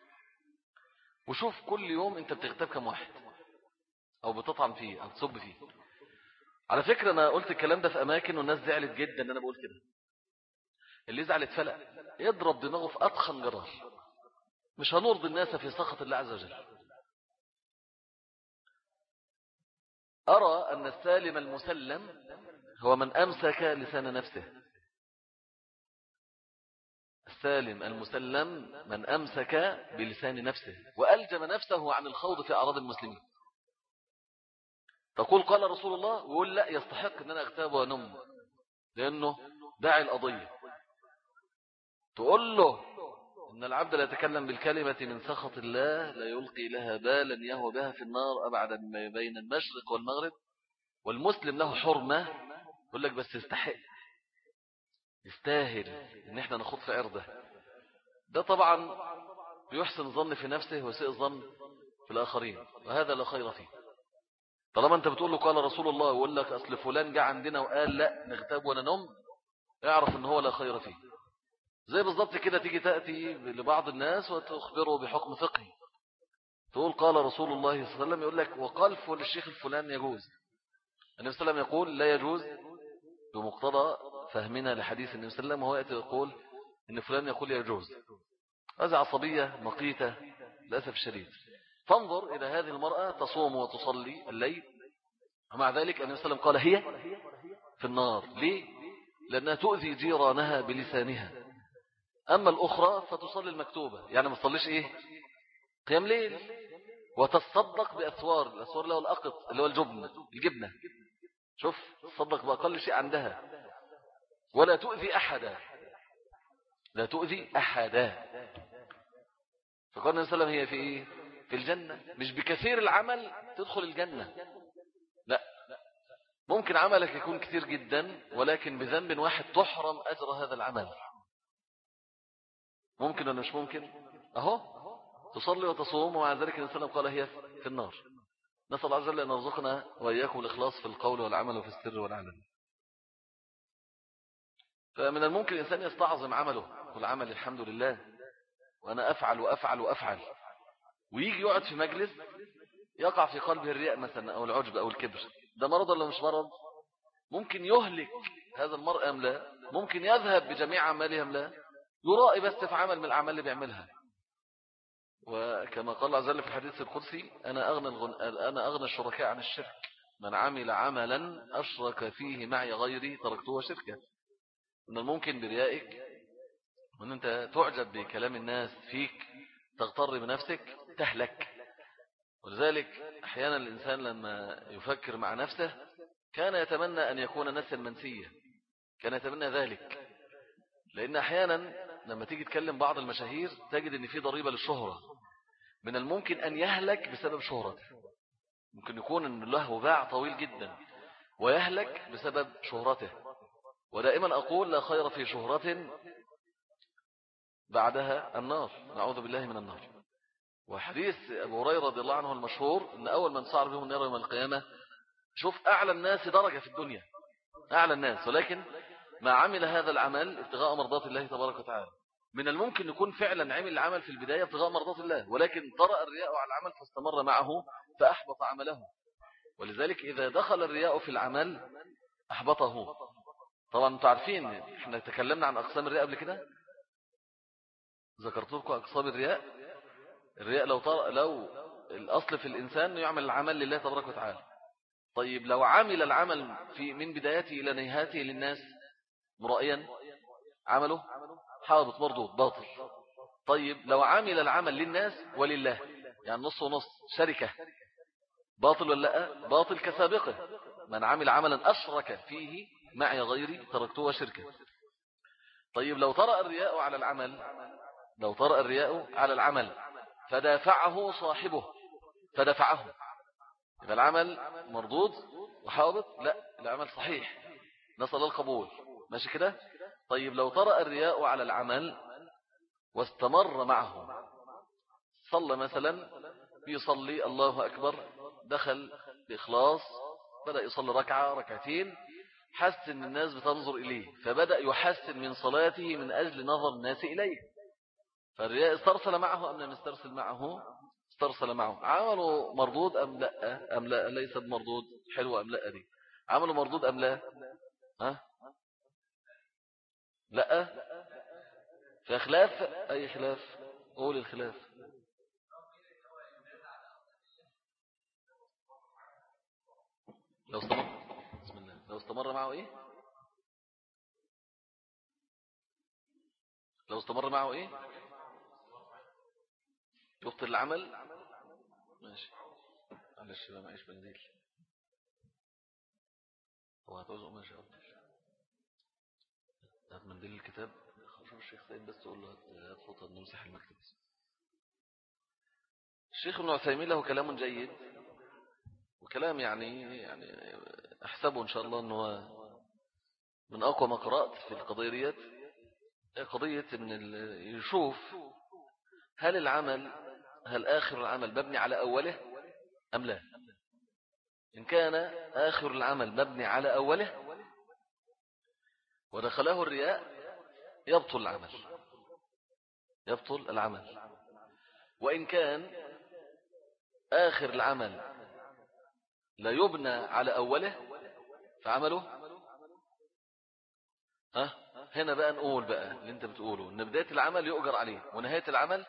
وشوف كل يوم انت بتغتاب كم واحد، او بتطعن فيه او تصب فيه. على فكرة انا قلت الكلام ده في اماكن والناس زعلت جدا ان انا بقول كده. اللي زعلت فلق يضرب دماغه في اطخن جرار. مش هنرضي الناس في سخط الله عز وجل. أرى أن السالم المسلم هو من أمسك لسان نفسه. السالم المسلم من أمسك بلسان نفسه وألجم نفسه عن الخوض في أعراض المسلمين. تقول قال رسول الله، ويقول لا، يستحق أن أنا أغتاب ونم لأنه داعي القضية. تقول له إن العبد لا يتكلم بالكلمة من سخط الله لا يلقي لها بالا يهوى بها في النار أبعد ما بين المشرق والمغرب، والمسلم له حرمة يقول لك بس يستحق، يستاهل ان احنا نخوض في عرضه. ده طبعا بيحسن الظن في نفسه وسيء الظن في الآخرين، وهذا لا خير فيه. طالما انت بتقول له قال رسول الله ويقول لك اصل فلان جاء عندنا وقال لا نغتاب ولا نم، اعرف ان هو لا خير فيه. زي بالضبط كده تيجي تأتي لبعض الناس وتخبره بحكم فقهي، تقول قال رسول الله صلى الله عليه وسلم، يقول لك وقال فل الشيخ الفلان يجوز. النبي صلى الله عليه وسلم يقول لا يجوز بمقتضى فهمنا لحديث النبي صلى الله عليه وسلم، وهو يأتي يقول إن فلان يقول يجوز. هذه عصبية مقيتة للأسف الشديد. فانظر إلى هذه المرأة تصوم وتصلي الليل، ومع ذلك النبي صلى الله عليه وسلم قال هي في النار. ليه؟ لأنها تؤذي جيرانها بلسانها. أما الأخرى فتصلي المكتوبة، يعني ما تصليش إيه؟ قيام ليل، وتصدق بأسوار. الأسوار اللي هو الأقط، اللي هو الجبنة الجبنة شوف، تصدق بأقل شيء عندها، ولا تؤذي أحدا، لا تؤذي أحدا. فقال النبي صلى الله عليه وسلم هي في إيه؟ في الجنة. مش بكثير العمل تدخل الجنة، لا، ممكن عملك يكون كثير جدا ولكن بذنب واحد تحرم أجر هذا العمل. ممكن ولا مش ممكن؟ أهو تصلي وتصوم ومع ذلك النبي صلى الله عليه وسلم قال هي في النار. نسأل الله عز وجل أن يرزقنا وإياكم الإخلاص في القول والعمل وفي السر والعلن. فمن الممكن الإنسان يستعظم عمله والعمل الحمد لله وأنا أفعل وأفعل وأفعل، ويجي يقعد في مجلس يقع في قلبه الرياء مثلا أو العجب أو الكبر. ده مرض ولا مش مرض؟ ممكن يهلك هذا المرء أم لا؟ ممكن يذهب بجميع أعماله أم لا؟ يرائي بس في عمل من الأعمال اللي بيعملها. وكما قال الله عز وجل في الحديث القدسي أنا أغنى, الغن... أنا أغنى الشركاء عن الشرك، من عمل عملا أشرك فيه معي غيري تركته وشركه. من الممكن بريائك وأن أنت تعجب بكلام الناس فيك، تغتر بنفسك، تهلك. ولذلك أحيانا الإنسان لما يفكر مع نفسه كان يتمنى أن يكون نسيا منسيا، كان يتمنى ذلك. لأن أحيانا لما تيجي تكلم بعض المشاهير تجد أن في ضريبة للشهرة. من الممكن أن يهلك بسبب شهرته، ممكن يكون أن له باع طويل جدا ويهلك بسبب شهرته. ودائما أقول لا خير في شهرة بعدها النار، نعوذ بالله من النار. وحديث أبو هريرة رضي الله عنه المشهور أن أول من صعر بهم النار يوم القيامة، شوف أعلى الناس درجة في الدنيا، أعلى الناس، ولكن ما عمل هذا العمل ابتغاء مرضات الله تبارك وتعالى. من الممكن يكون فعلا عمل العمل في البداية ابتغاء مرضات الله، ولكن طرأ الرياء على العمل فاستمر معه فأحبط عمله. ولذلك إذا دخل الرياء في العمل أحبطه. طبعا انتم عارفين احنا تكلمنا عن أقسام الرياء قبل كده، ذكرت لكم أقسام الرياء. الرياء لو طرأ، لو الأصل في الإنسان يعمل العمل لله تبارك وتعالى. طيب لو عمل العمل في من بدايته إلى نهايته للناس مرائيا، عمله حابط مردود باطل. طيب لو عمل العمل للناس ولله، يعني نص ونص شركة، باطل ولا لا؟ باطل كسابقه. من عمل عملا أشرك فيه معي غيري تركته وشركه. طيب لو طرأ الرياء على العمل، لو طرأ الرياء على العمل فدافعه صاحبه، فدفعه، يبقى العمل مردود وحابط؟ لا، العمل صحيح، نسأل الله القبول، ماشي كده. طيب لو طرأ الرياء على العمل واستمر معه، صلى مثلا بيصلي الله أكبر، دخل بإخلاص، بدأ يصلي ركعة ركعتين، حس ان الناس بتنظر إليه فبدأ يحسن من صلاته من أجل نظر الناس إليه، فالرياء استرسل معه أم لم يسترسل معه؟ استرسل معه. عمله مردود أم لا؟ أم لا؟ ليس بمردود. حلوة أم لا؟ دي عمله مردود أم لا؟ ها؟ لا، في خلاف. أي خلاف؟ قول الخلاف. لو استمر، بسم الله، لو استمر معه إيه؟ لو استمر معه إيه؟ يبطل العمل. ماشي، معلش بقى معيش بنزيل، هو هتوزق. ماشي، هات منديل الكتاب. شوف الشيخ سيد بس تقول له هات فوطة نمسح المكتب. الشيخ ابن عثيمين له كلام جيد، وكلام يعني يعني أحسبه إن شاء الله أنه من أقوى ما قرأت في القضية ديت قضية أن يشوف هل العمل هل آخر العمل مبني على أوله أم لا. إن كان آخر العمل مبني على أوله ودخله الرياء يبطل العمل يبطل العمل. وإن كان آخر العمل لا يبنى على أوله فعمله ها هنا بقى نقول بقى اللي انت بتقوله ان بداية العمل يؤجر عليه ونهاية العمل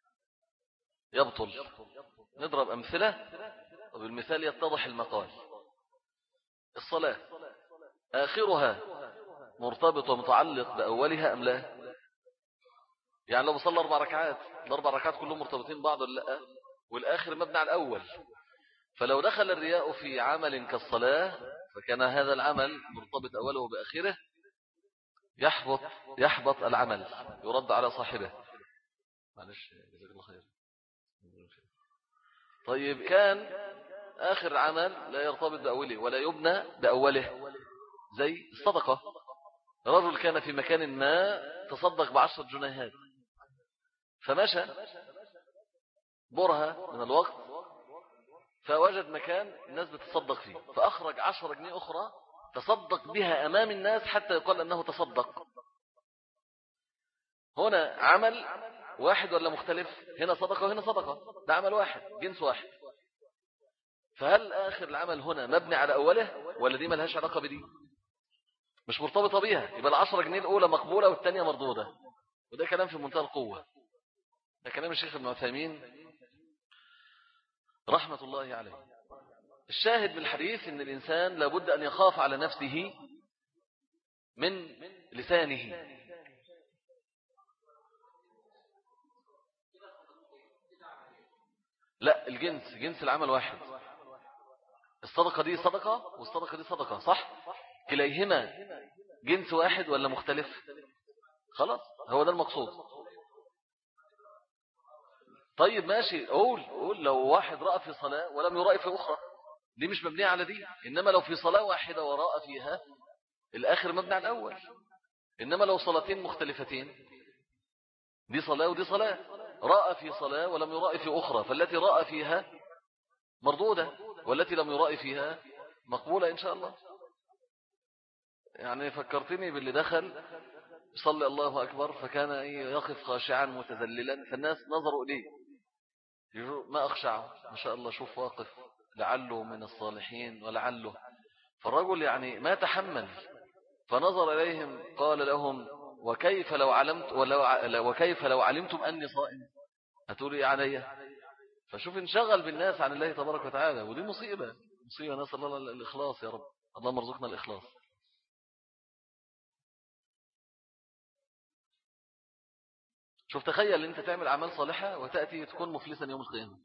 يبطل. نضرب أمثلة وبالمثال يتضح المقال. الصلاة آخرها مرتبط ومتعلق بأولها أم لا؟ يعني لو صلى أربع ركعات الأربع ركعات كلهم مرتبطين بعض ولا لا؟ والآخر مبني على الأول. فلو دخل الرياء في عمل كالصلاة فكان هذا العمل مرتبط أوله بآخره يحبط يحبط العمل يرد على صاحبه. معلش جزاك الله خير. طيب كان آخر عمل لا يرتبط بأوله ولا يبنى بأوله زي الصدقة. رجل كان في مكان ما تصدق بعشر جنيهات فمشى برهة من الوقت فوجد مكان الناس بتصدق فيه فأخرج عشر جنيه أخرى تصدق بها أمام الناس حتى يقال أنه تصدق. هنا عمل واحد ولا مختلف؟ هنا صدقة وهنا صدقة. ده عمل واحد جنس واحد. فهل آخر العمل هنا مبني على أوله ولا دي ملهاش علاقة بدي؟ مش مرتبطة بيها. يبقى العشرة جنيه الأولى مقبولة والثانية مردودة. وده كلام في منتهى القوة. ده كلام الشيخ ابن عثيمين رحمة الله عليه. الشاهد بالحديث ان الإنسان لابد أن يخاف على نفسه من لسانه. لا الجنس جنس العمل واحد. الصدقة دي صدقة والصدقة دي صدقة صح؟ كليهما جنس واحد ولا مختلف؟ خلاص هو ده المقصود. طيب ماشي قول قول لو واحد رأى في صلاة ولم يرأي في أخرى دي مش مبنية على دي. إنما لو في صلاة واحدة ورأى فيها الآخر مبني على الأول. إنما لو صلاتين مختلفتين دي صلاة ودي صلاة رأى في صلاة ولم يرأي في أخرى فالتي رأى فيها مردودة والتي لم يرأي فيها مقبولة إن شاء الله. يعني فكرتني باللي دخل صلى الله أكبر فكان يقف خاشعا متذللا فالناس نظروا إليه ما أخشعه ما شاء الله شوف واقف لعله من الصالحين ولعله. فالرجل يعني ما تحمل فنظر إليهم قال لهم وكيف لو علمت ولو وكيف لو علمتم أني صائم هتقولوا إيه علي؟ فشوف انشغل بالناس عن الله تبارك وتعالى ودي مصيبة مصيبة. نسأل الله الإخلاص يا رب. اللهم ارزقنا الإخلاص. شوف تخيل انت تعمل اعمال صالحة وتأتي تكون مفلسا يوم القيامة.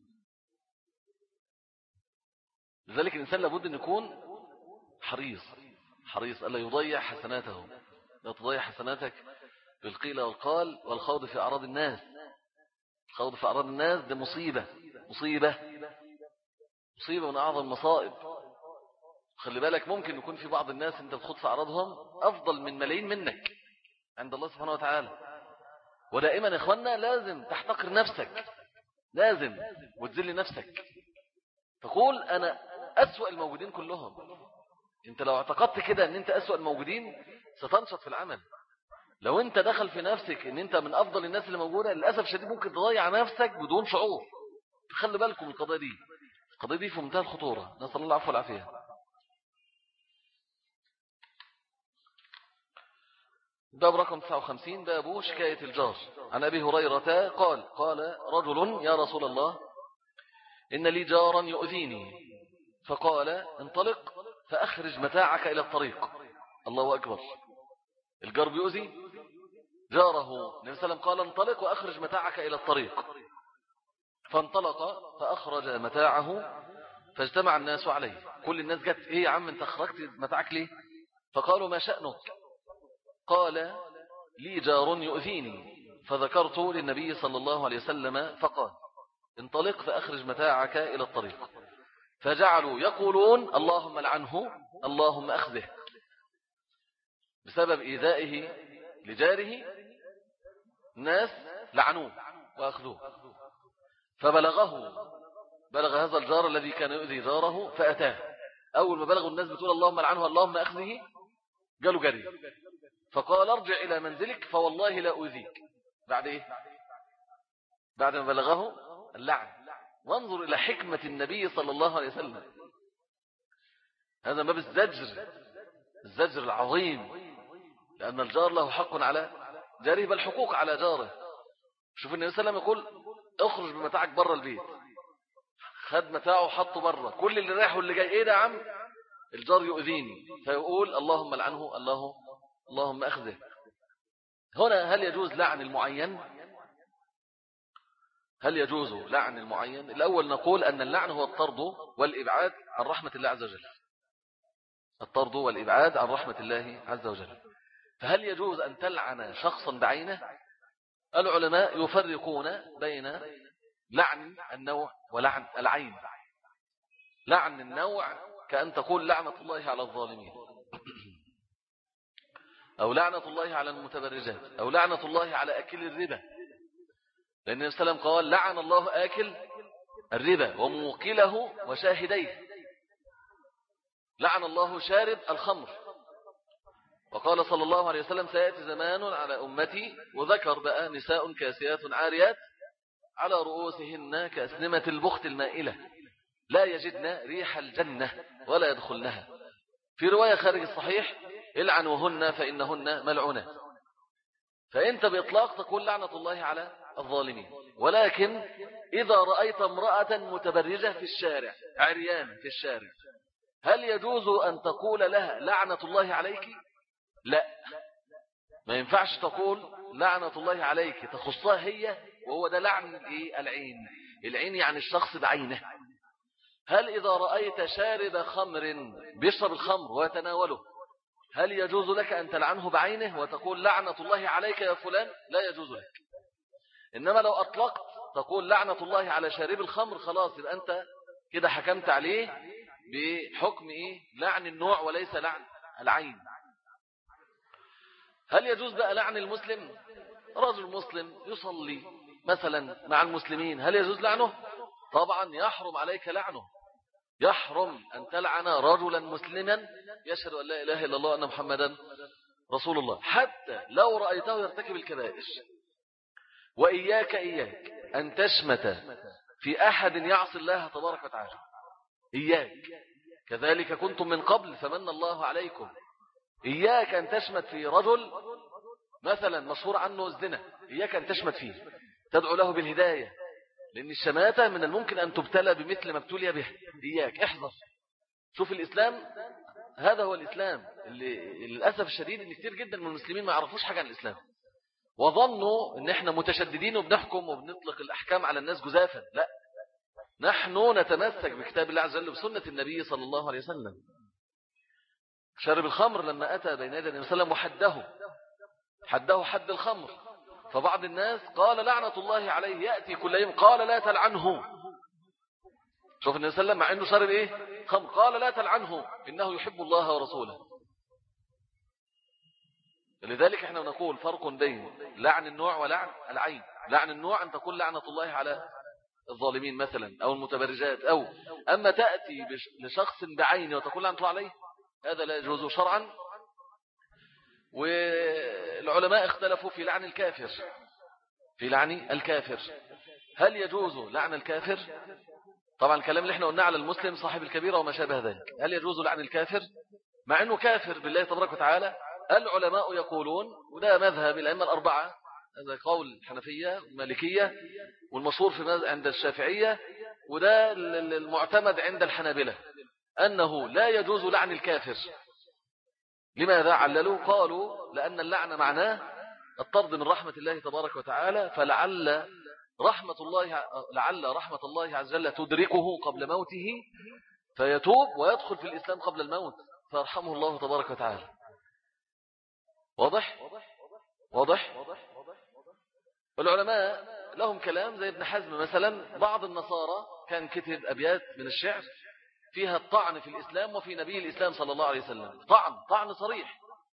لذلك الإنسان لابد أن يكون حريص حريص ألا يضيع حسناته. لا تضيع حسناتك بالقيل والقال والخوض في أعراض الناس. الخوض في أعراض الناس ده مصيبة مصيبة مصيبة من أعظم المصائب. خلي بالك ممكن يكون في بعض الناس انت بتخوض في أعراضهم أفضل من ملايين منك عند الله سبحانه وتعالى. ودائما يا إخوانا لازم تحتقر نفسك لازم وتذل نفسك تقول أنا أسوأ الموجودين كلهم. انت لو اعتقدت كده ان انت أسوأ الموجودين ستنشط في العمل. لو انت دخل في نفسك ان انت من أفضل الناس اللي موجودة للأسف شديد ممكن تضيع نفسك بدون شعور. خلي بالكم القضية دي القضية دي في منتهى الخطورة. نسأل الله العفو والعافية. باب رقم تسعة وخمسين باب شكاية الجار. عن أبي هريرة قال قال رجل يا رسول الله إن لي جارا يؤذيني فقال انطلق فأخرج متاعك إلى الطريق. الله أكبر. الجار بيؤذي جاره. النبي صلى الله عليه وسلم قال انطلق وأخرج متاعك إلى الطريق. فانطلق فأخرج متاعه فاجتمع الناس عليه. كل الناس جت ايه يا عم انت خرجت متاعك ليه؟ فقالوا ما شأنك؟ قال لي جار يؤذيني فذكرت للنبي صلى الله عليه وسلم فقال انطلق فأخرج متاعك إلى الطريق. فجعلوا يقولون اللهم لعنه اللهم أخذه. بسبب إيذائه لجاره الناس لعنوه وأخذوه، فبلغه بلغ هذا الجار الذي كان يؤذي جاره فأتاه. أول ما بلغوا الناس بتقول اللهم لعنه اللهم أخذه، قالوا جري، فقال ارجع إلى منزلك فوالله لا أؤذيك. بعد إيه؟ بعد ما بلغه اللعن. وانظر إلى حكمة النبي صلى الله عليه وسلم، هذا باب الزجر، الزجر العظيم، لأن الجار له حق على جاره، بل حقوق على جاره. شوف النبي صلى الله عليه وسلم يقول اخرج بمتاعك بره البيت، خد متاعه حطه بره، كل اللي رايح واللي جاي ايه ده يا عم؟ الجار يؤذيني، فيقول اللهم لعنه الله اللهم أخذه. هنا هل يجوز لعن المعين؟ هل يجوز لعن المعين؟ الأول نقول أن اللعن هو الطرد والإبعاد عن رحمة الله عز وجل، الطرد والإبعاد عن رحمة الله عز وجل. فهل يجوز أن تلعن شخصا بعينه؟ العلماء يفرقون بين لعن النوع ولعن العين. لعن النوع كأن تقول لعنة الله على الظالمين، أو لعنة الله على المتبرجات، أو لعنة الله على أكل الربا، لأن النبي صلى الله عليه وسلم قال لعن الله آكل الربا وموكله وشاهديه، لعن الله شارب الخمر، وقال صلى الله عليه وسلم سيأتي زمان على أمتي، وذكر بقى نساء كاسيات عاريات على رؤوسهن كأسنمة البخت المائلة لا يجدن ريح الجنة ولا يدخلنها. في رواية خارج الصحيح العنوهن فإنهن ملعونات. فأنت بإطلاق تقول لعنة الله على الظالمين، ولكن إذا رأيت امرأة متبرجة في الشارع عريان في الشارع، هل يجوز أن تقول لها لعنة الله عليك؟ لا، ما ينفعش تقول لعنة الله عليك، تخصها هي، وهو ده لعن العين. العين يعني الشخص بعينه. هل إذا رأيت شارب خمر بيشرب الخمر ويتناوله، هل يجوز لك أن تلعنه بعينه وتقول لعنة الله عليك يا فلان؟ لا يجوز لك. إنما لو أطلقت تقول لعنة الله على شارب الخمر، خلاص يبقى أنت كده حكمت عليه بحكم إيه؟ لعن النوع وليس لعن العين. هل يجوز بقى لعن المسلم؟ رجل مسلم يصلي مثلا مع المسلمين، هل يجوز لعنه؟ طبعا يحرم عليك لعنه. يحرم أن تلعن رجلا مسلما يشهد أن لا إله إلا الله وأن محمدا رسول الله، حتى لو رأيته يرتكب الكبائر. وإياك إياك أن تشمت في أحد يعصي الله تبارك وتعالى، إياك. كذلك كنتم من قبل فمن الله عليكم. إياك أن تشمت في رجل مثلا مشهور عنه الزنا، إياك أن تشمت فيه، تدعو له بالهداية، لأن الشماتة من الممكن أن تبتلى بمثل ما ابتلي به. إياك احذر. شوف الإسلام، هذا هو الإسلام اللي للأسف الشديد إن كتير جدا من المسلمين ما يعرفوش حاجة عن الإسلام، وظنوا إن إحنا متشددين وبنحكم وبنطلق الأحكام على الناس جزافا. لا، نحن نتمسك بكتاب الله عز وجل وبسنة النبي صلى الله عليه وسلم. شارب الخمر لما أتى بين يدي النبي صلى الله عليه وسلم وحده حده حد الخمر، فبعض الناس قال لعنة الله عليه يأتي كل يوم، قال لا تلعنه. شوف النبي صلى الله عليه وسلم مع أنه شارب إيه؟ خمر، قال لا تلعنه إنه يحب الله ورسوله. لذلك احنا نقول فرق بين لعن النوع ولعن العين. لعن النوع أن تقول لعنة الله على الظالمين مثلا أو المتبرجات، أو أما تأتي لشخص بعينه وتقول لعنة الله عليه، هذا لا يجوز شرعا. والعلماء اختلفوا في لعن الكافر، في لعن الكافر هل يجوز لعن الكافر؟ طبعا الكلام اللي احنا قلنا على المسلم صاحب الكبيرة وما شابه ذلك. هل يجوز لعن الكافر مع أنه كافر بالله تبارك وتعالى؟ العلماء يقولون، وده مذهب الأئمة الأربعة، هذا قول الحنفية المالكية والمشهور في عند الشافعية، وده المعتمد عند الحنابلة، أنه لا يجوز لعن الكافر. لماذا عللوا؟ قالوا لأن اللعن معناه الطرد من رحمة الله تبارك وتعالى، فلعل رحمة الله لعل رحمة الله عز وجل تدركه قبل موته فيتوب ويدخل في الإسلام قبل الموت فيرحمه الله تبارك وتعالى. واضح؟ واضح؟ العلماء لهم كلام زي ابن حزم مثلا. بعض النصارى كان كتب أبيات من الشعر فيها الطعن في الإسلام وفي نبي الإسلام صلى الله عليه وسلم، طعن طعن صريح،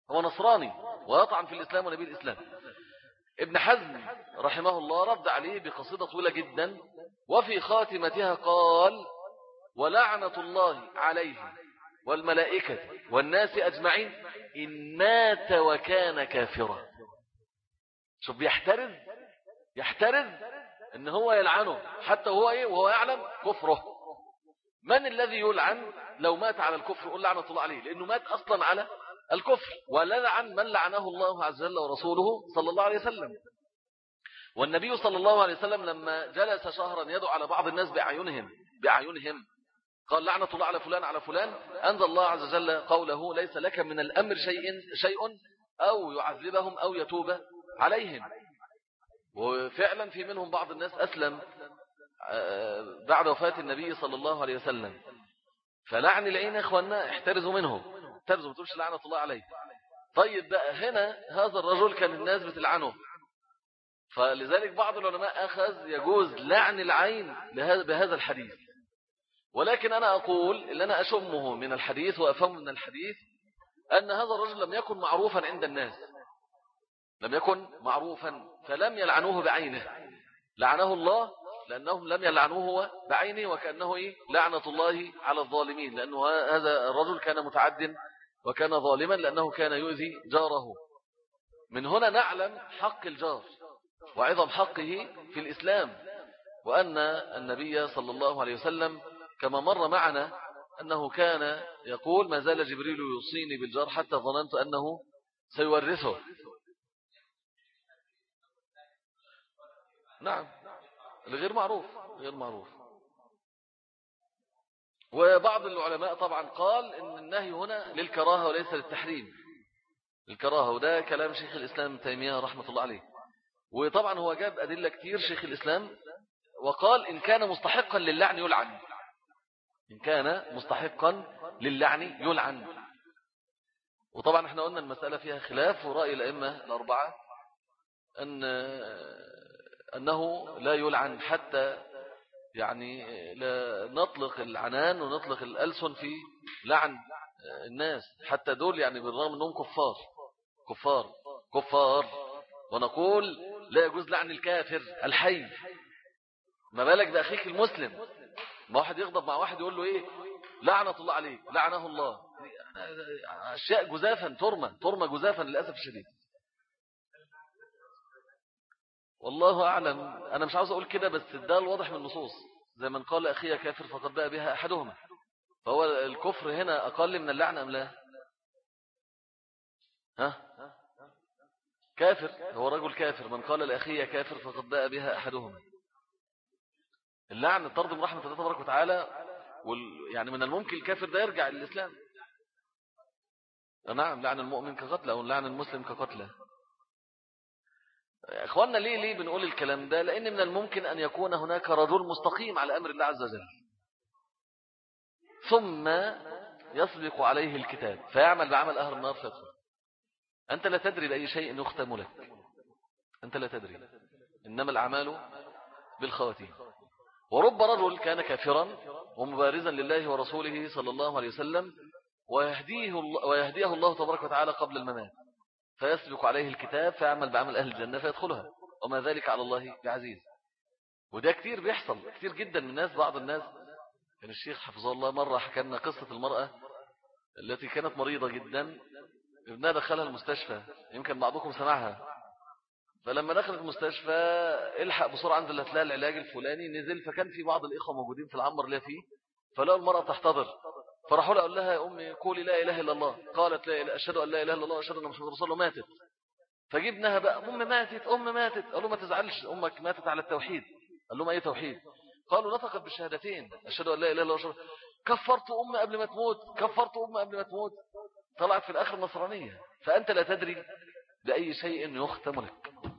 هو نصراني ويطعن في الإسلام ونبي الإسلام. ابن حزم رحمه الله رد عليه بقصيدة طويلة جدا، وفي خاتمتها قال: ولعنة الله عليه والملائكة والناس أجمعين إن مات وكان كافرا. شوف بيحترز يحترز إن هو يلعنه حتى هو إيه وهو يعلم كفره. من الذي يلعن لو مات على الكفر؟ قل لعنة الله عليه، لأنه مات أصلا على الكفر. ولا لعن من لعنه الله عز وجل ورسوله صلى الله عليه وسلم. والنبي صلى الله عليه وسلم لما جلس شهرا يدعو على بعض الناس بأعينهم بأعينهم قال: لعنة الله على فلان على فلان، أنزل الله عز وجل قوله: ليس لك من الأمر شيء شيء أو يعذبهم أو يتوب عليهم. وفعلا في منهم بعض الناس أسلم بعد وفاة النبي صلى الله عليه وسلم. فلعن العين يا إخواننا احترزوا منه، احترزوا ما تقولش لعنة الله عليه. طيب بقى هنا هذا الرجل كان الناس بتلعنه، فلذلك بعض العلماء أخذ يجوز لعن العين بهذا الحديث. ولكن أنا أقول اللي أنا أشمه من الحديث وأفهم من الحديث أن هذا الرجل لم يكن معروفا عند الناس، لم يكن معروفا فلم يلعنوه بعينه، لعنه الله لأنهم لم يلعنوه بعينه، وكأنه إيه؟ لعنة الله على الظالمين، لأنه هذا الرجل كان متعد وكان ظالما لأنه كان يؤذي جاره. من هنا نعلم حق الجار وعظم حقه في الإسلام، وأن النبي صلى الله عليه وسلم كما مر معنا أنه كان يقول: ما زال جبريل يوصيني بالجار حتى ظننت أنه سيورثه. نعم، الغير معروف غير معروف. وبعض العلماء طبعا قال إن النهي هنا للكراهة وليس للتحريم، الكراهة، وده كلام شيخ الإسلام ابن تيمية رحمة الله عليه. وطبعا هو جاب أدلة كتير شيخ الإسلام، وقال إن كان مستحقا للعن يلعن، إن كان مستحقا للعن يلعن. وطبعا احنا قلنا المسألة فيها خلاف، ورأي الأئمة الأربعة أن أنه لا يلعن حتى يعني لا نطلق العنان ونطلق الألسن في لعن الناس، حتى دول يعني بالرغم أنهم كفار كفار كفار ونقول لا يجوز لعن الكافر الحي، ما بالك بأخيك المسلم؟ ما واحد يغضب مع واحد يقول له إيه؟ لعنة الله عليه، لعنه الله. أشياء جزافا ترمى ترمى جزافا للأسف الشديد. والله أعلم، أنا مش عاوز أقول كده، بس ده الواضح من النصوص، زي من قال أخي كافر فقد باء بها أحدهما. فهو الكفر هنا أقل من اللعنة أم لا؟ ها؟ كافر، هو رجل كافر، من قال لأخي كافر فقد باء بها أحدهما. اللعن طرد من رحمة الله تبارك وتعالى، يعني من الممكن الكافر ده يرجع للإسلام. نعم، لعن المؤمن كقتله أو لعن المسلم كقتله. إخواننا ليه ليه بنقول الكلام ده؟ لأن من الممكن أن يكون هناك رجل مستقيم على أمر الله عز وجل ثم يسبق عليه الكتاب فيعمل بعمل أهل النار فيدخل. أنت لا تدري بأي شيء يختم لك، أنت لا تدري، إنما الأعمال بالخواتيم. ورب رجل كان كافرا ومبارزا لله ورسوله صلى الله عليه وسلم ويهديه الله, ويهديه الله تبارك وتعالى قبل الممات فيسبق عليه الكتاب فيعمل بعمل أهل الجنة فيدخلها، وما ذلك على الله بعزيز. وده كتير بيحصل، كتير جدا من الناس. بعض الناس كان الشيخ حفظه الله مرة حكى لنا قصة المرأة التي كانت مريضة جدا، ابنها دخلها المستشفى، يمكن بعضكم سمعها. فلما دخلت المستشفى الحق بسرعة انزل لها العلاج الفلاني، نزل فكان في بعض الإخوة موجودين في العنبر اللي فيه، فلقوا المرأة تحتضر، فراحوا لها قال لها: يا أمي قولي لا إله إلا الله. قالت: لا، أشهد أن لا إله إلا الله وأشهد أن محمد رسول الله. ماتت. فجبناها بقى: أم ماتت أم ماتت. قالوا: ما تزعلش، أمك ماتت على التوحيد. قال لهم: أي توحيد؟ قالوا: نطقت بالشهادتين، أشهد أن لا إله إلا الله. كفرت أم قبل ما تموت، كفرت أم قبل ما تموت. طلعت في الآخر نصرانية. فأنت لا تدري بأي شيء يختم لك.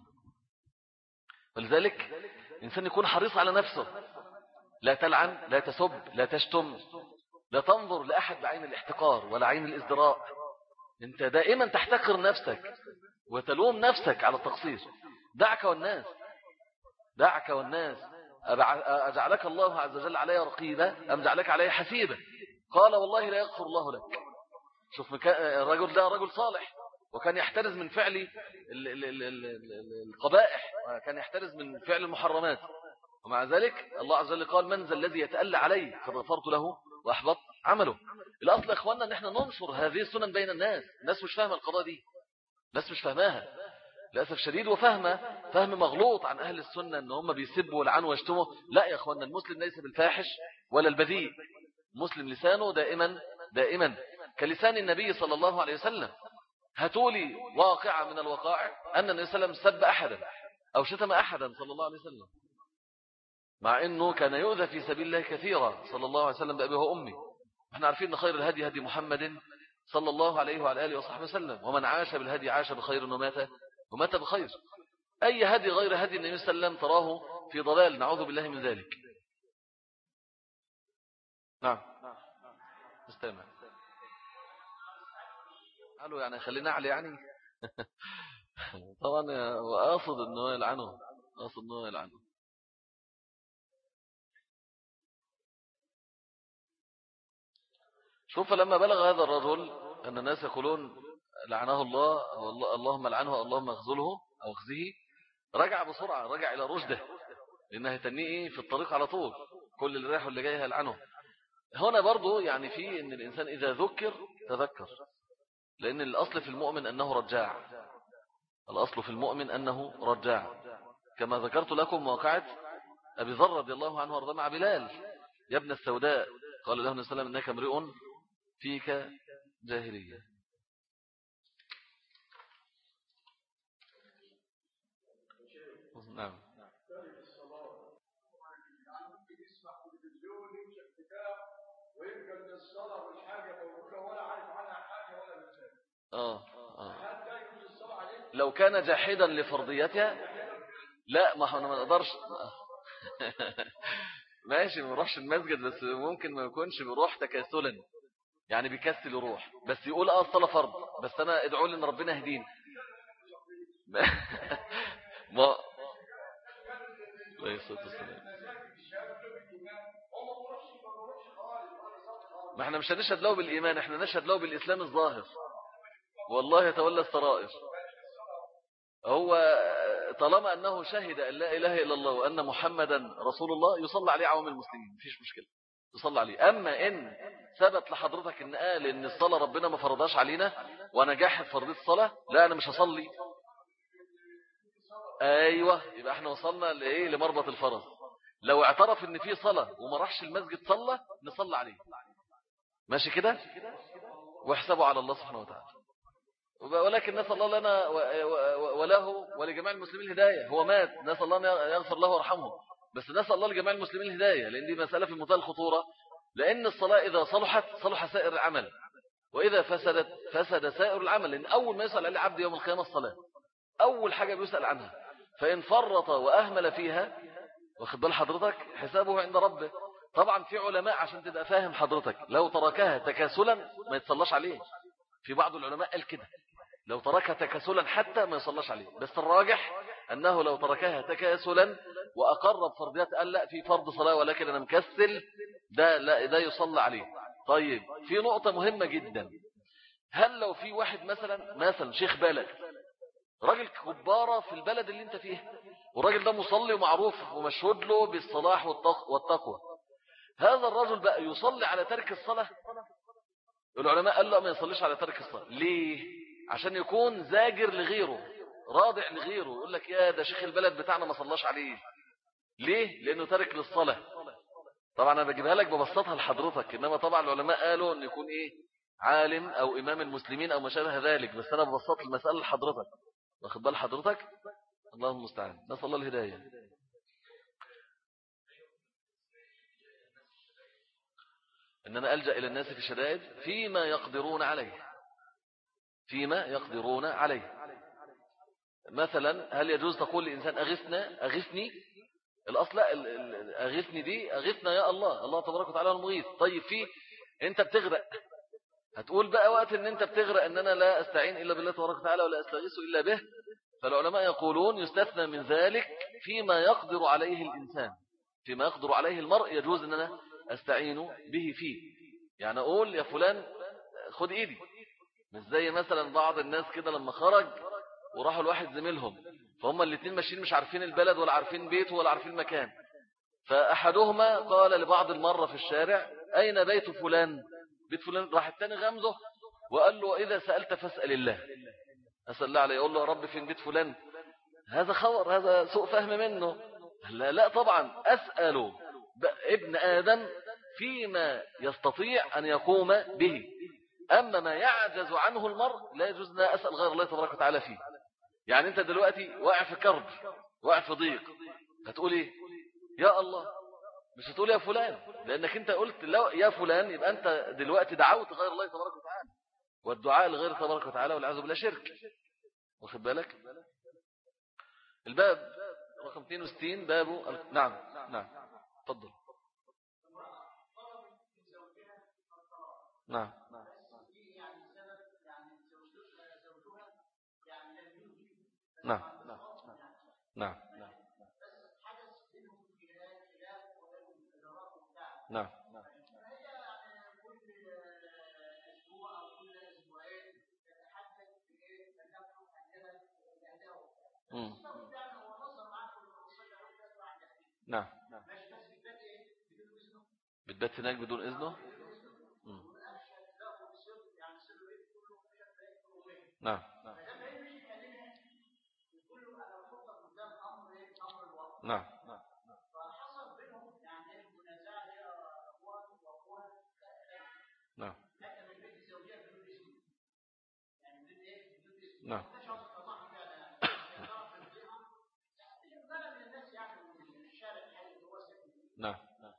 ولذلك الإنسان يكون حريص على نفسه، لا تلعن، لا تسب، لا تشتم، لا تنظر لأحد بعين الاحتقار ولا عين الازدراء. انت دائما تحتقر نفسك وتلوم نفسك على التقصير. دعك والناس، دعك والناس. أجعلك الله عز وجل علي رقيبا أم جعلك علي حسيبا؟ قال: والله لا يغفر الله لك. شوف الرجل ده رجل صالح، وكان يحترز من فعل القبائح، وكان يحترز من فعل المحرمات. ومع ذلك الله عز وجل قال من ذا الذي يتألى عليه فغفرت له وأحبط عمله. الأصل يا إخواننا أن احنا ننشر هذه السنن بين الناس. الناس مش فاهمة القضاء دي، الناس مش فاهماها للأسف شديد، وفهمة فهم مغلوط عن أهل السنة أن هم بيسبوا والعنوا ويشتموا. لا يا إخواننا، المسلم ليس بالفاحش ولا البذيء. مسلم لسانه دائما دائما كلسان النبي صلى الله عليه وسلم. هتولي واقعة من الوقائع أن النبي صلى الله عليه وسلم سب أحدا أو شتم أحدا صلى الله عليه وسلم، مع أنه كان يؤذى في سبيل الله كثيرا صلى الله عليه وسلم بأبيه وأمي. احنا عارفين أن خير الهدي هدي محمد صلى الله عليه وعلى آله وصحبه وسلم، ومن عاش بالهدي عاش بخير ومات ومات بخير. أي هدي غير هدي النبي صلى الله عليه وسلم تراه في ضلال، نعوذ بالله من ذلك. نعم استمع. قالوا يعني خلينا علي يعني طبعا وأقصد أنه يلعنه، أقصد أنه يلعنه. شوف لما بلغ هذا الرجل أن الناس يقولون لعنه الله أو اللهم لعنه اللهم اخذله أو اخذه، رجع بسرعة، رجع إلى رشده، لأنه تنيه في الطريق على طول، كل اللي رايح واللي جاي هيلعنه. هنا برضو يعني في أن الإنسان إذا ذكر تذكر، لأن الأصل في المؤمن أنه رجاع، الأصل في المؤمن أنه رجاع، كما ذكرت لكم واقعة أبي ذر رضي الله عنه وارضاه مع بلال يا ابن السوداء، قال له النبي صلى الله عليه وسلم إنك امرئ فيك جاهلية. نعم آه. آه. لو كان جاحدا لفرضيتها لا، ما احنا ما نقدرش ماشي ما نروحش المسجد، بس ممكن ما يكونش بيروح تكاسلا، يعني بيكسل يروح، بس يقول اه الصلاة فرض، بس انا ادعوا لي ان ربنا يهديني ما ما احنا مش هنشهد له بالإيمان، احنا نشهد له بالإسلام الظاهر، والله يتولى السرائر. هو طالما أنه شهد أن لا إله إلا الله وأن محمدا رسول الله يصلى عليه عوام المسلمين، مفيش مشكلة يصلى عليه. أما إن ثبت لحضرتك إن قال إن الصلاة ربنا ما فرضاش علينا وأنا جاحد فرضية الصلاة، لا أنا مش هصلي، أيوة يبقى احنا وصلنا لإيه؟ لمربط الفرس. لو اعترف إن في صلاة وما راحش المسجد صلى، نصلى عليه، ماشي كده، واحسبوا على الله سبحانه وتعالى. ولكن نسأل الله لنا وله ولجميع المسلمين الهداية. هو مات، نسأل الله يغفر له ويرحمه، بس نسأل الله لجميع المسلمين الهداية، لأن دي مسألة في منتهى الخطورة. لأن الصلاة إذا صلحت صلح سائر العمل، وإذا فسدت فسد سائر العمل. لأن أول ما يسأل عليه عبد يوم القيامة الصلاة، أول حاجة بيسأل عنها. فإن فرط وأهمل فيها، واخد بال حضرتك، حسابه عند ربه. طبعا في علماء عشان تبقى فاهم حضرتك، لو تركها تكاسلا ما يتصلاش عليه. في بعض العلماء قال كده، لو تركها تكاسلا حتى ما يصلاش عليه. بس الراجح أنه لو تركها تكاسلا وأقر بفرضيات قال لا في فرض صلاة ولكن أنا مكسل، ده لا ده يصلى عليه. طيب في نقطة مهمة جدا، هل لو في واحد مثلا مثلا شيخ بلد، راجل كبارة في البلد اللي انت فيه، والراجل ده مصلي ومعروف ومشهود له بالصلاح والتقوى، هذا الرجل بقى يصلي على ترك الصلاة؟ العلماء قال له ما يصليش على ترك الصلاة. ليه؟ عشان يكون زاجر لغيره، رادع لغيره، يقول لك يا ده شيخ البلد بتاعنا ما صلاش عليه. ليه؟ لأنه ترك للصلاة. طبعا أنا بجيبها لك ببسطها لحضرتك، إنما طبعا العلماء قالوا أن يكون إيه؟ عالم أو إمام المسلمين أو ما شابه ذلك، بس أنا ببسط المسألة لحضرتك، واخد بال حضرتك؟ الله المستعان، نسأل الله الهداية. إننا ألجأ إلى الناس في الشدائد فيما يقدرون عليه، فيما يقدرون عليه. مثلا هل يجوز تقول لإنسان أغثنا أغثني؟ الأصل أغثني دي أغثنا يا الله، الله تبارك وتعالى المغيث. طيب في أنت بتغرق، هتقول بقى وقت أن أنت بتغرق أن أنا لا أستعين إلا بالله تبارك وتعالى ولا أستغيث إلا به. فالعلماء يقولون يستثنى من ذلك فيما يقدر عليه الإنسان، فيما يقدر عليه المرء يجوز أن أنا أستعين به فيه. يعني أقول يا فلان خد إيدي، مش زي مثلا بعض الناس كده لما خرج وراحوا لواحد زميلهم، فهم الاثنين ماشيين مش عارفين البلد ولا عارفين بيته ولا عارفين المكان، فأحدهما قال لبعض المرة في الشارع أين بيت فلان؟ بيت فلان. راح الثاني غمزه وقال له إذا سألت فاسأل الله. أسأل الله عليه، يقول له يا رب فين بيت فلان؟ هذا خور، هذا سوء فهم منه. لا لا طبعا أسأل ابن آدم فيما يستطيع أن يقوم به، أما ما يعجز عنه المرء لا يجوز أن أسأل غير الله تبارك وتعالى فيه. يعني أنت دلوقتي واقع في كرب، واقع في ضيق، هتقول إيه؟ يا الله، مش هتقول يا فلان، لأنك أنت قلت لو يا فلان يبقى أنت دلوقتي دعوت غير الله تبارك وتعالى، والدعاء لغير تبارك وتعالى والعياذ بالله شرك. واخد بالك؟ الباب رقم اثنين وستين باب. نعم نعم تفضل. نعم نعم نعم نعم نعم بتبات هناك بدون إذنه. مم. نعم نعم نعم نعم نعم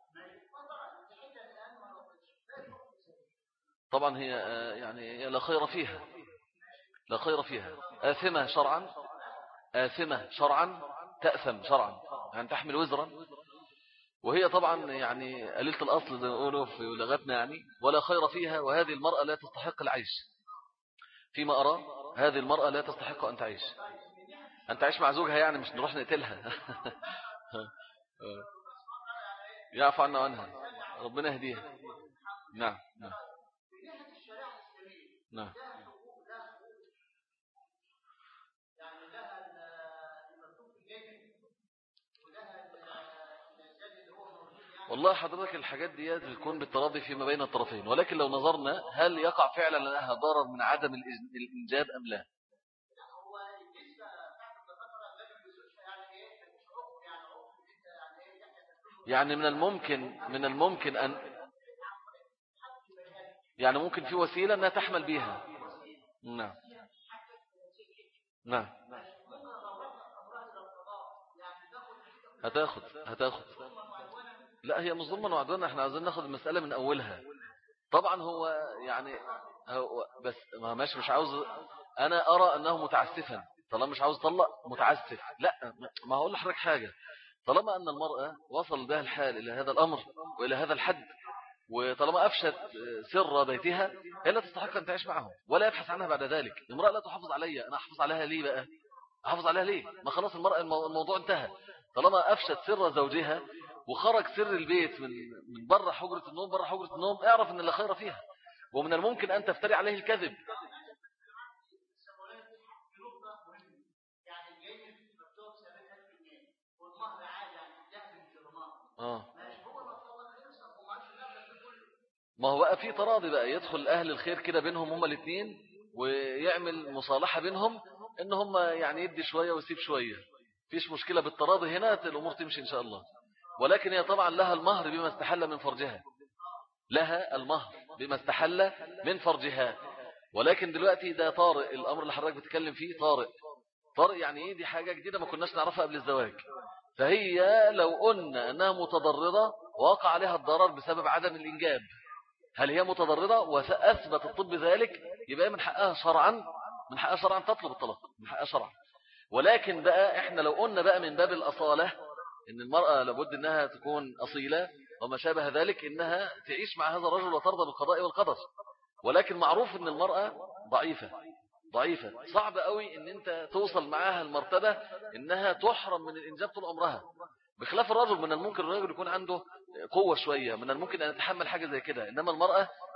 طبعا هي يعني لا خير فيها، لا خير فيها، آثمة شرعا، آثمة شرعا، تأثم شرعا، يعني تحمل وزرا، وهي طبعا يعني قليلة الأصل زي ما يقولوا في لغتنا يعني، ولا خير فيها. وهذه المرأة لا تستحق العيش فيما أرى، هذه المرأة لا تستحق أن تعيش، أن تعيش مع زوجها، يعني مش نروح نقتلها. يعفو عنا عنها، ربنا يهديها. نعم نعم نعم والله حضرتك الحاجات دي بتكون بالتراضي فيما بين الطرفين، ولكن لو نظرنا هل يقع فعلا لها ضرر من عدم الإنجاب أم لا. يعني من الممكن من الممكن أن يعني ممكن في وسيلة أنها تحمل بيها. نعم نعم هتاخد هتاخد لا هي مش ظلما وعدوانا، احنا عايزين ناخد المسألة من أولها. طبعا هو يعني هو بس ما ماشي، مش عاوز، أنا أرى أنه متعسفا، طالما مش عاوز طلق متعسف. لا ما هقول لحضرتك حاجة، طالما أن المرأة وصل بها الحال إلى هذا الأمر وإلى هذا الحد، وطالما أفشت سر بيتها، هي لا تستحق أن تعيش معه ولا يبحث عنها بعد ذلك. المرأة لا تحافظ عليها، أنا أحافظ عليها ليه بقى؟ أحافظ عليها ليه؟ ما خلاص المرأة الموضوع انتهى. طالما أفشت سر زوجها وخرج سر البيت من من بره حجرة النوم، بره حجرة النوم، اعرف أن لا خير فيها، ومن الممكن أن تفتري عليه الكذب. آه. ما هو بقى في تراضي بقى، يدخل أهل الخير كده بينهم هما الاثنين ويعمل مصالحة بينهم إن هم يعني يدي شوية ويسيب شوية، فيش مشكلة بالتراضي هنا، الأمور تمشي إن شاء الله. ولكن هي طبعا لها المهر بما استحل من فرجها، لها المهر بما استحل من فرجها. ولكن دلوقتي ده طارئ، الأمر اللي حضرتك بتتكلم فيه طارئ. طارئ يعني إيه؟ دي حاجة جديدة ما كناش نعرفها قبل الزواج. فهي لو قلنا أنها متضررة وقع عليها الضرر بسبب عدم الإنجاب، هل هي متضررة وأثبت الطب ذلك، يبقى من حقها شرعا، من حقها شرعا تطلب الطلاق، من حقها شرعا. ولكن بقى احنا لو قلنا بقى من باب الأصالة ان المرأة لابد انها تكون أصيلة وما شابه ذلك، انها تعيش مع هذا الرجل وترضى بالقضاء والقدر. ولكن معروف ان المرأة ضعيفة ضعيفة، صعب قوي ان انت توصل معاها المرتبة انها تحرم من الانجاب طول عمرها. بخلاف الرجل، من الممكن الرجل يكون عنده قوة شوية، من الممكن ان يتحمل حاجة زي كده، انما المرأة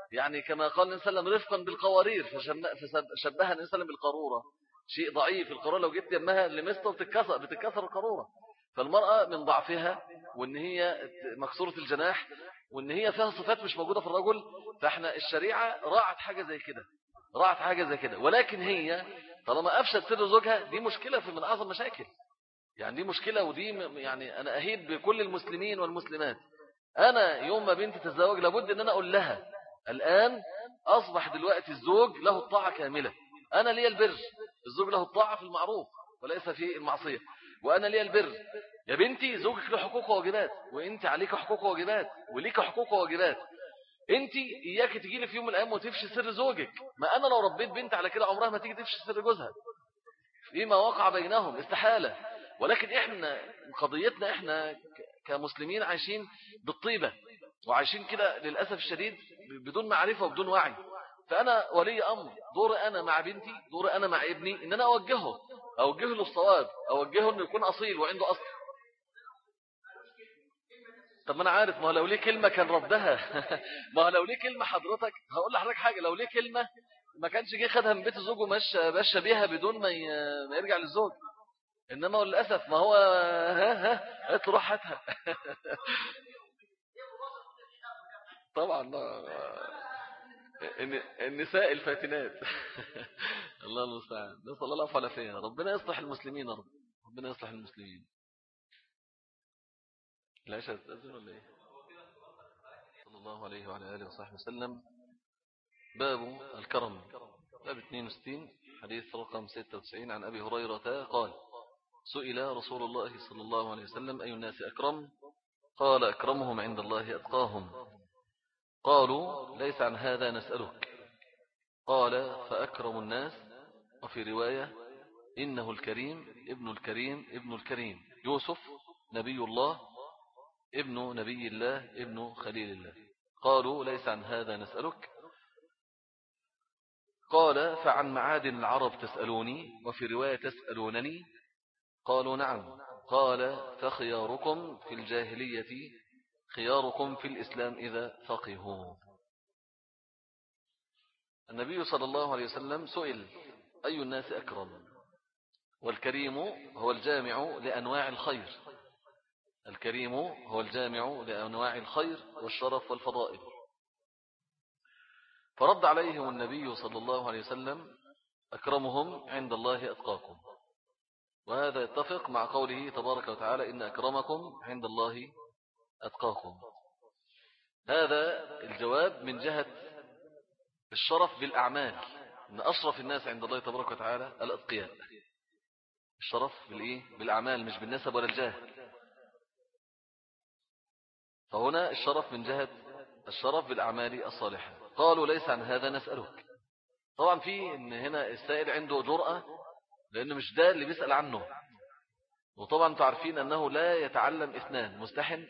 يعني كما قال النبي صلى الله عليه وسلم رفقا بالقوارير، فشبهها النبي صلى الله عليه وسلم بالقارورة، شيء ضعيف. القارورة لو جبت يمها لمسته بتتكسر بتتكسر القارورة. فالمرأة من ضعفها وان هي مكسورة الجناح وان هي فيها صفات مش موجودة في الرجل، فاحنا الشريعة راعت حاجة زي كده، راعت حاجة زي كده. ولكن هي طالما أفشت سر زوجها دي مشكلة في من أعظم مشاكل، يعني دي مشكلة. ودي يعني أنا أهيب بكل المسلمين والمسلمات، أنا يوم ما بنتي تتزوج لابد أن أنا أقول لها الآن أصبح دلوقتي الزوج له الطاعة كاملة. أنا لي البر، الزوج له الطاعة في المعروف وليس في المعصية، وأنا لي البر. يا بنتي زوجك له حقوق وواجبات، وانت عليك حقوق وواجبات وليك حقوق وواجبات. انت اياك تجي لي في يوم من الايام وتفشي سر زوجك. ما انا لو ربيت بنت على كده عمرها ما تيجي تفشي سر جوزها فيما وقع بينهم، استحالة. ولكن احنا قضيتنا احنا كمسلمين عايشين بالطيبة، وعايشين كده للأسف الشديد بدون معرفة وبدون وعي. فأنا ولي أمر، دور أنا مع بنتي، دور أنا مع ابني إن أنا أوجهه أوجهه للصواب، أوجهه إنه يكون أصيل وعنده أصل. طب ما أنا عارف، ما هو لو ليه كلمة كان ردها ما هو لو ليه كلمة حضرتك، هقول لحضرتك حاجة، لو ليه كلمة ما كانش جه خدها من بيت الزوج ومشى مشى بيها بدون ما ما يرجع للزوج. إنما للأسف ما هو ها ها قلت روح هاتها طبعا النساء الفاتنات الله المستعان، نسأل الله العفو والعافية. ربنا يصلح المسلمين، رب ربنا يصلح المسلمين. لا شاء تأذن ولا ايه؟ صلى الله عليه وعلى آله وصحبه وسلم. باب الكرم، باب اثنين وستين، حديث رقم ستة وتسعين. عن أبي هريرة قال سئل رسول الله صلى الله عليه وسلم أي الناس أكرم؟ قال أكرمهم عند الله أتقاهم. قالوا ليس عن هذا نسألك. قال فأكرم الناس، وفي رواية إنه الكريم ابن الكريم ابن الكريم يوسف نبي الله ابن نبي الله ابن خليل الله. قالوا ليس عن هذا نسألك. قال فعن معادن العرب تسألوني، وفي رواية تسألونني. قالوا نعم. قال فخياركم في الجاهلية خياركم في الإسلام إذا فقهوا. النبي صلى الله عليه وسلم سئل أي الناس أكرم، والكريم هو الجامع لأنواع الخير، الكريم هو الجامع لأنواع الخير والشرف والفضائل. فرد عليهم النبي صلى الله عليه وسلم أكرمهم عند الله أتقاكم. وهذا يتفق مع قوله تبارك وتعالى إن أكرمكم عند الله أتقاكم. هذا الجواب من جهة الشرف بالأعمال، إن أشرف الناس عند الله تبارك وتعالى الأتقياء. الشرف بالإيه؟ بالأعمال، مش بالنسب ولا الجاه. فهنا الشرف من جهة الشرف بالأعمال الصالحة. قالوا ليس عن هذا نسألك. طبعا في إن هنا السائل عنده جرأة، لأنه مش ده اللي بيسأل عنه. وطبعا تعرفين أنه لا يتعلم اثنان، مستحن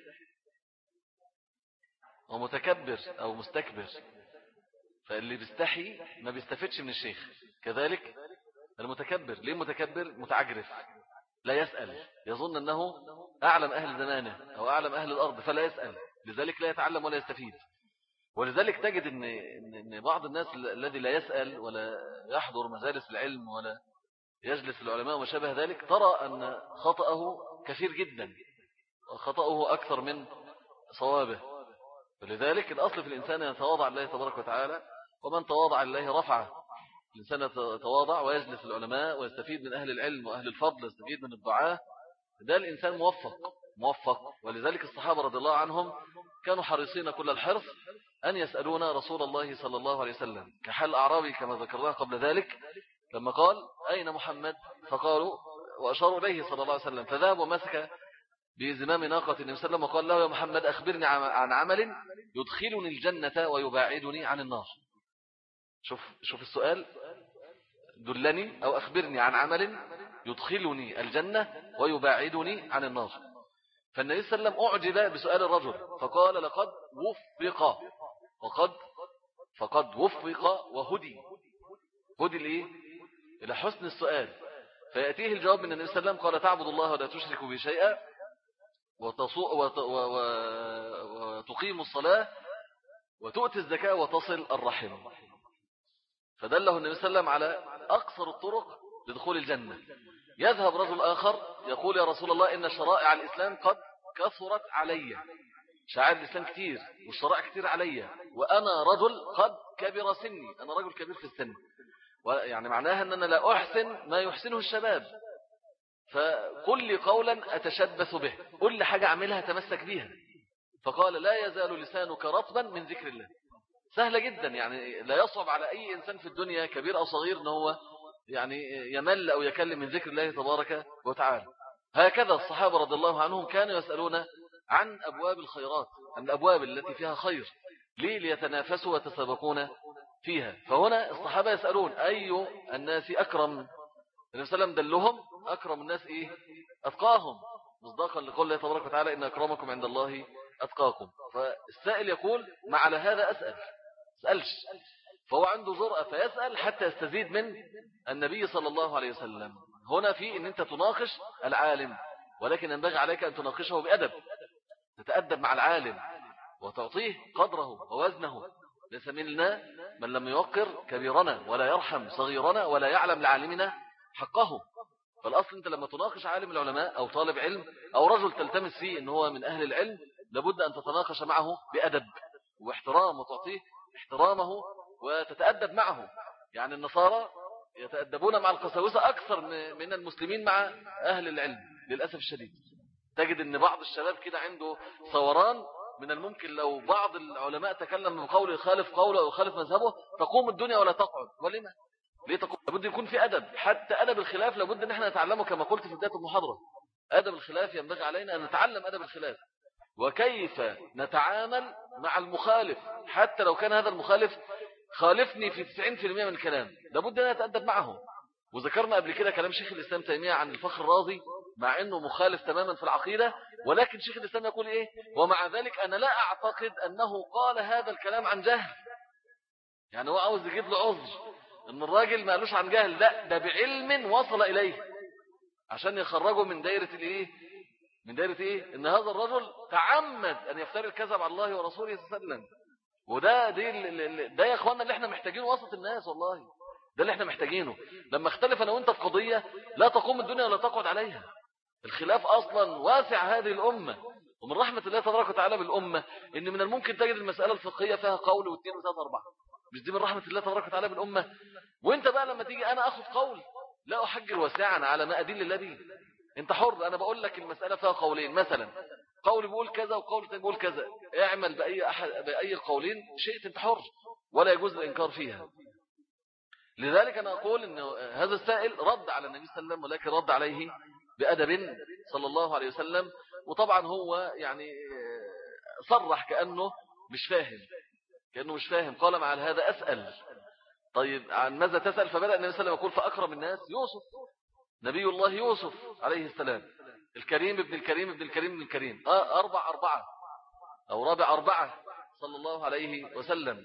ومتكبر أو مستكبر. فاللي بيستحي ما بيستفدش من الشيخ. كذلك المتكبر، ليه متكبر؟ متعجرف، لا يسأل، يظن أنه أعلم أهل زمانه أو أعلم أهل الأرض فلا يسأل، لذلك لا يتعلم ولا يستفيد. ولذلك تجد أن إن بعض الناس الذي لا يسأل ولا يحضر مجالس العلم ولا يجلس العلماء وما شابه ذلك، ترى أن خطأه كثير جدا، وخطأه أكثر من صوابه. ولذلك الأصل في الإنسان أن يتواضع لله تبارك وتعالى، ومن تواضع لله رفعه. الإنسان يتواضع ويجلس العلماء ويستفيد من أهل العلم وأهل الفضل، يستفيد من الدعاء، ده الإنسان موفق موفق. ولذلك الصحابة رضي الله عنهم كانوا حريصين كل الحرص أن يسألون رسول الله صلى الله عليه وسلم، كحال أعرابي كما ذكرناه قبل ذلك لما قال أين محمد؟ فقالوا وأشاروا إليه صلى الله عليه وسلم، فذهب ومسك بزمام ناقة النبي صلى الله عليه وسلم وقال له يا محمد أخبرني عن عمل يدخلني الجنة ويباعدني عن النار. شوف شوف السؤال، دلني أو أخبرني عن عمل يدخلني الجنة ويباعدني عن النار. فالنبي صلى الله عليه وسلم أعجب بسؤال الرجل فقال لقد وفق وقد فقد وفق وهدي. هدي لإيه؟ إلى حسن السؤال. فيأتيه الجواب من النبي صلى الله عليه وسلم قال تعبد الله ولا تشرك به شيئا وتقيم الصلاة وتؤتي الزكاة وتصل الرحم. فدله النبي صلى الله عليه وسلم على أقصر الطرق لدخول الجنة. يذهب رجل آخر يقول يا رسول الله إن شرائع الإسلام قد كثرت علي، شعائر الإسلام كتير والشرائع كتير علي، وأنا رجل قد كبر سني، أنا رجل كبير في السن، يعني معناها أن أنا لا أحسن ما يحسنه الشباب، فقل لي قولا أتشبث به، قل لي حاجة أعملها تمسك بيها. فقال لا يزال لسانك رطبا من ذكر الله. سهلة جدا، يعني لا يصعب على أي إنسان في الدنيا كبير أو صغير أنه هو يعني يمل أو يكلم من ذكر الله تبارك وتعالى. هكذا الصحابة رضي الله عنهم كانوا يسألون عن أبواب الخيرات، عن الأبواب التي فيها خير، ليه؟ ليتنافسوا وتسابقون فيها. فهنا الصحابة يسألون أي الناس أكرم، النبي صلى الله عليه وسلم دلهم أكرم الناس إيه؟ أتقاهم، مصداقا لقول الله تبارك وتعالى إن أكرمكم عند الله أتقاكم. فالسائل يقول ما على هذا أسأل، سألش، فهو عنده جرأة فيسأل حتى يستزيد من النبي صلى الله عليه وسلم. هنا في أن أنت تناقش العالم، ولكن ينبغي عليك أن تناقشه بأدب، تتأدب مع العالم وتعطيه قدره ووزنه. ليس منا من لم يوقر كبيرنا ولا يرحم صغيرنا ولا يعلم لعالمنا حقه. فالأصل أنت لما تناقش عالم العلماء أو طالب علم أو رجل تلتمس فيه أنه هو من أهل العلم، لابد أن تتناقش معه بأدب واحترام وتعطيه احترامه وتتأدب معه. يعني النصارى يتأدبون مع القساوسة أكثر من المسلمين مع أهل العلم للأسف الشديد. تجد أن بعض الشباب كده عنده ثوران، من الممكن لو بعض العلماء تكلم بقول يخالف قوله أو يخالف مذهبه تقوم الدنيا ولا تقعد. ولما؟ ليه تقوم؟ لابد يكون في أدب، حتى أدب الخلاف لابد أن احنا نتعلمه كما قلت في بداية المحاضرة. أدب الخلاف ينبغي علينا أن نتعلم أدب الخلاف، وكيف نتعامل مع المخالف حتى لو كان هذا المخالف خالفني في تسعين بالمئة من الكلام، لابد أن نتأدب معه. وذكرنا قبل كده كلام شيخ الإسلام تيمية عن الفخر الرازي، مع أنه مخالف تماما في العقيدة، ولكن شيخ الإسلام يقول إيه؟ ومع ذلك أنا لا أعتقد أنه قال هذا الكلام عن جهل. يعني هو عاوز يجيب له عذر أن الراجل ما قالوش عن جهل، لا ده بعلم وصل إليه عشان يخرجه من دائرة الإيه؟ من دائرة إيه؟ إن هذا الرجل تعمد أن يفتري الكذب على الله ورسوله صلى الله عليه وسلم. وده دي ده يا اخوانا اللي احنا محتاجينه وسط الناس، والله ده اللي احنا محتاجينه. لما اختلف انا وانت في قضية لا تقوم الدنيا ولا تقعد عليها. الخلاف اصلا واسع هذه الامة، ومن رحمة الله تبارك وتعالى بالامة ان من الممكن تجد المسألة الفقهية فيها قول واثنين وثلاثة اربعة. مش دي من رحمة الله تبارك وتعالى بالامة؟ وانت بقى لما تيجي انا اخذ قول لا احجر واسعا على ما ادل الله به، انت حر. انا بقول لك المسألة فيها قولين مثلا، قول بيقول كذا وقول تاني بيقول كذا، اعمل بأي أحد بأي القولين شئت، انت حر ولا يجوز الإنكار فيها. لذلك أنا أقول أن هذا السائل رد على النبي صلى الله عليه وسلم، ولكن رد عليه بأدب صلى الله عليه وسلم. وطبعا هو يعني صرح كأنه مش فاهم، كأنه مش فاهم. قال مع هذا أسأل، طيب عن ماذا تسأل؟ فبدأ النبي صلى الله عليه وسلم يقول فأكرم الناس يوسف، نبي الله يوسف عليه السلام، الكريم ابن الكريم ابن الكريم ابن الكريم، آه أربع أربعة أو رابع أربعة صلى الله عليه وسلم.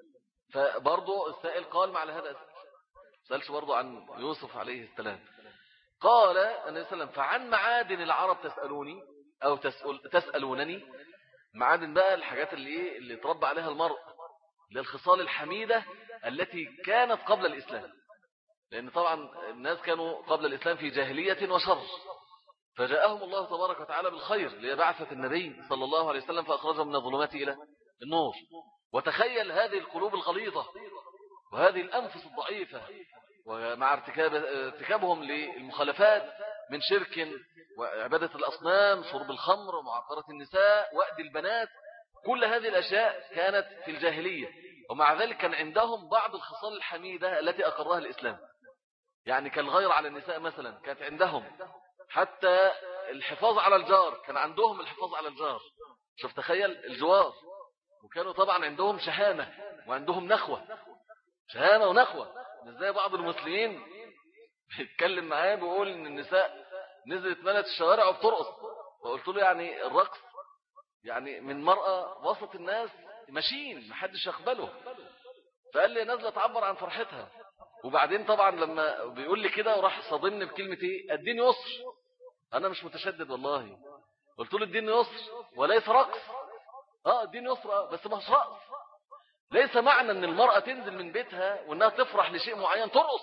فبرضو السائل قال مع هذا سألش برضو عن يوسف عليه السلام. قال النبي صلى الله عليه وسلم فعن معادن العرب تسألوني أو تسأل تسألونني. معادن بقى الحاجات اللي إيه اللي تربى عليها المرء، للخصال الحميدة التي كانت قبل الإسلام، لأن طبعا الناس كانوا قبل الإسلام في جاهلية وشر، فجاءهم الله تبارك وتعالى بالخير ليبعث النبي صلى الله عليه وسلم فأخرجهم من الظلمات إلى النور. وتخيل هذه القلوب الغليظة وهذه الأنفس الضعيفة، ومع ارتكاب ارتكابهم للمخالفات من شرك وعبادة الأصنام، شرب الخمر ومعاقرة النساء وأد البنات، كل هذه الأشياء كانت في الجاهلية، ومع ذلك كان عندهم بعض الخصال الحميدة التي أقرها الإسلام. يعني كالغير على النساء مثلا كانت عندهم، حتى الحفاظ على الجار كان عندهم الحفاظ على الجار. شوف تخيل الجوار. وكانوا طبعا عندهم شهامة وعندهم نخوة، شهامة ونخوة. ازاي بعض المسلمين بيتكلم معاه بيقول ان النساء نزلت ملت الشوارع وبترقص، فقلت له يعني الرقص يعني من مرأة وسط الناس ماشيين محدش يقبله، فقال لي نازله تعبر عن فرحتها. وبعدين طبعا لما بيقول لي كده وراح صادمني بكلمة ايه الدين يسر. انا مش متشدد والله، قلت له الدين يسر وليس رقص. اه الدين يسر اه بس مش رقص. ليس معنى أن المرأة تنزل من بيتها وأنها تفرح لشيء معين ترقص.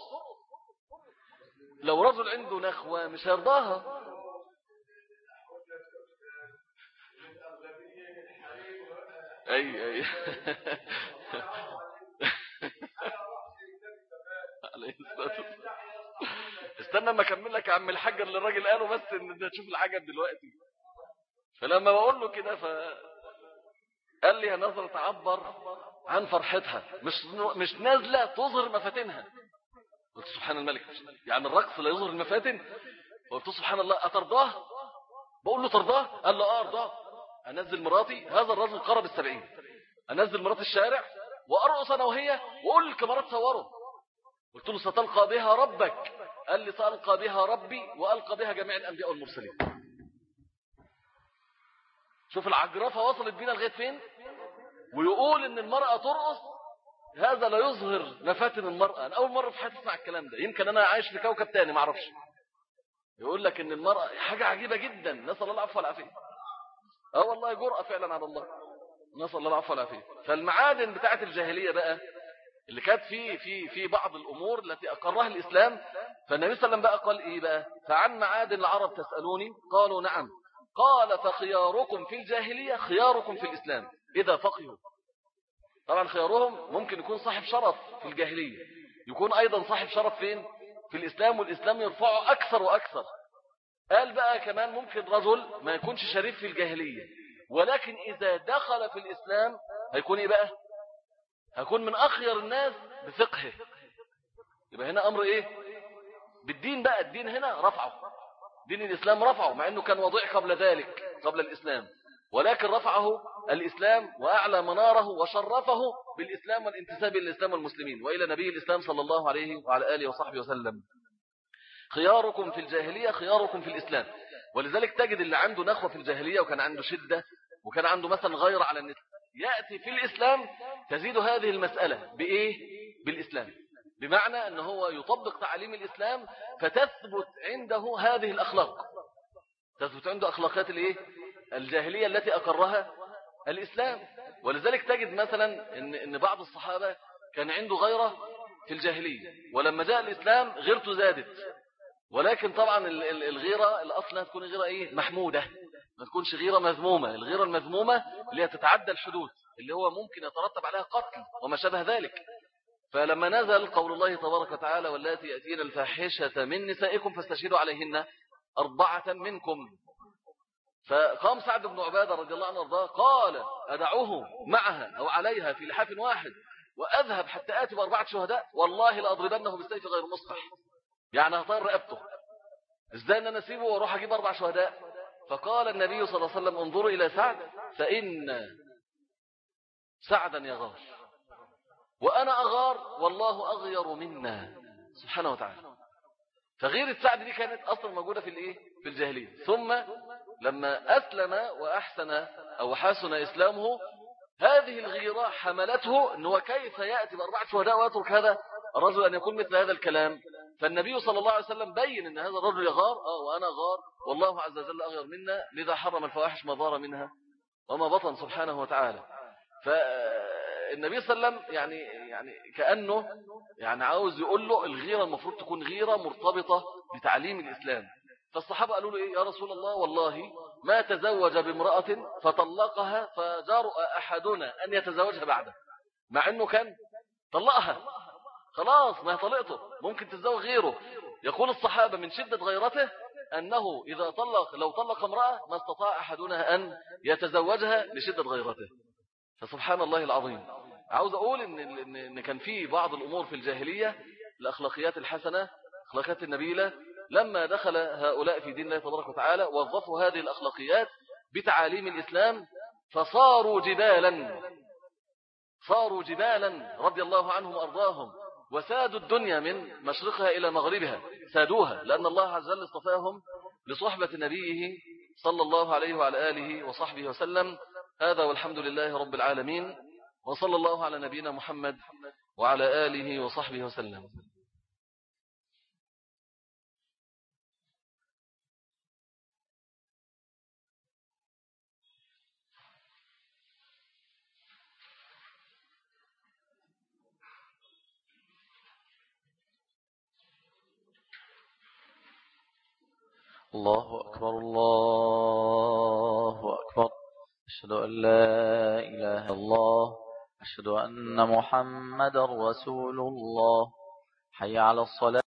لو رجل عنده نخوة مش هيرضاها. أي أي استنى ما اكمل لك يا عم الحاج اللي الراجل قاله، بس ان انت تشوف العجب دلوقتي. فلما بقول له كده فقال لي نظرة تعبر عن فرحتها، مش مش نازله تظهر مفاتنها. قلت سبحان الملك، يعني الرقص لا يظهر المفاتن؟ قلت سبحان الله، أترضاه؟ بقول له ترضاه؟ قال له اه ارضاه. انزل مراتي، هذا الرجل قرب السبعين، انزل مراتي الشارع وارقص انا وهي واقول الكاميرات صوره. قلت له ستلقى بها ربك. قال لي سألقى بها ربي وألقى بها جميع الأنبياء والمرسلين. شوف العجرفة وصلت بينا لغاية فين. ويقول ان المرأة ترقص، هذا لا يظهر مفاتن المرأة. أنا أول مرة في حياتي اسمع الكلام ده، يمكن أنا عايش في كوكب تاني ما اعرفش. يقول لك ان المرأة حاجة عجيبة جدا، نسأل الله العفو والعافية. اه والله جرأة فعلا على الله، نسأل الله العفو والعافية. فالمعادن بتاعت الجاهلية بقى اللي كانت في في في بعض الأمور التي أقرها الإسلام، فالنبي صلى الله عليه وسلم بقى قال إيه بقى؟ فعن معادن العرب تسألوني؟ قالوا نعم. قال فخياركم في الجاهلية خياركم في الإسلام إذا فقهوا. طبعا خيارهم ممكن يكون صاحب شرف في الجاهلية، يكون أيضا صاحب شرف فين؟ في الإسلام، والإسلام يرفعه أكثر وأكثر. قال بقى كمان ممكن رجل ما يكونش شريف في الجاهلية، ولكن إذا دخل في الإسلام هيكون إيه بقى؟ هيكون من أخير الناس بفقهه. يبقى هنا أمر إيه؟ بالدين بقى. الدين هنا رفعه، دين الإسلام رفعه، مع أنه كان وضيع قبل ذلك قبل الإسلام، ولكن رفعه الإسلام وأعلى مناره وشرفه بالإسلام والانتساب إلى الإسلام والمسلمين وإلى نبي الإسلام صلى الله عليه وعلى آله وصحبه وسلم. خياركم في الجاهلية خياركم في الإسلام. ولذلك تجد اللي عنده نخوة في الجاهلية وكان عنده شدة وكان عنده مثلا غير على النساء، يأتي في الإسلام تزيد هذه المسألة بإيه؟ بالإسلام، بمعنى أنه هو يطبق تعاليم الإسلام فتثبت عنده هذه الأخلاق، تثبت عنده أخلاقيات الإيه؟ الجاهلية التي أقرها الإسلام. ولذلك تجد مثلا إن, إن بعض الصحابة كان عنده غيرة في الجاهلية، ولما جاء الإسلام غيرته زادت. ولكن طبعا الغيرة الأصل تكون غيرة إيه؟ محمودة، ما تكونش غيرة مذمومة. الغيرة المذمومة اللي هي تتعدى الحدود، اللي هو ممكن يترتب عليها قتل وما شابه ذلك. فلما نزل قول الله تبارك وتعالى واللاتي يأتين الفاحشة من نسائكم فاستشهدوا عليهن أربعة منكم، فقام سعد بن عبادة رضي الله عنه وارضاه قال أدعوه معها أو عليها في لحاف واحد وأذهب حتى آتي بأربعة شهداء والله لأضربنه بالسيف غير مصفح. يعني هطير رقبته، ازاي ان انا اسيبه واروح اجيب اربع شهداء؟ فقال النبي صلى الله عليه وسلم انظروا الى سعد فان سعدا يغار وانا اغار والله اغير منا سبحانه وتعالى. فغيرة سعد دي كانت اصلا موجودة في الايه؟ في الجاهلية. ثم لما اسلم واحسن او حسن اسلامه هذه الغيرة حملته انه كيف ياتي باربعه شهداء ويترك هذا الرجل ان يقول مثل هذا الكلام. فالنبي صلى الله عليه وسلم بين ان هذا الرجل يغار اه وانا غار والله عز وجل اغير منا، لذا حرم الفواحش ما ظهر منها وما بطن سبحانه وتعالى. فالنبي صلى الله عليه وسلم يعني يعني كانه يعني عاوز يقول له الغيره المفروض تكون غيره مرتبطه بتعليم الاسلام. فالصحابه قالوا له ايه يا رسول الله والله ما تزوج بامراه فطلقها فجرأ احدنا ان يتزوجها بعده، مع انه كان طلقها خلاص ما هي طلقته ممكن تتزوج غيره. يقول الصحابة من شدة غيرته أنه إذا طلق لو طلق امرأة ما استطاع أحدنا أن يتزوجها لشدة غيرته. فسبحان الله العظيم. عاوز أقول إن, إن كان في بعض الأمور في الجاهلية الأخلاقيات الحسنة أخلاقيات النبيلة، لما دخل هؤلاء في دين الله تبارك وتعالى وظفوا هذه الأخلاقيات بتعاليم الإسلام فصاروا جبالا، صاروا جبالا رضي الله عنهم وأرضاهم، وسادوا الدنيا من مشرقها إلى مغربها، سادوها لأن الله عز وجل اصطفاهم لصحبة نبيه صلى الله عليه وعلى آله وصحبه وسلم. هذا والحمد لله رب العالمين، وصلى الله على نبينا محمد وعلى آله وصحبه وسلم.
الله أكبر الله أكبر. أشهد أن لا إله إلا الله. أشهد أن محمد رسول الله. حي على الصلاة.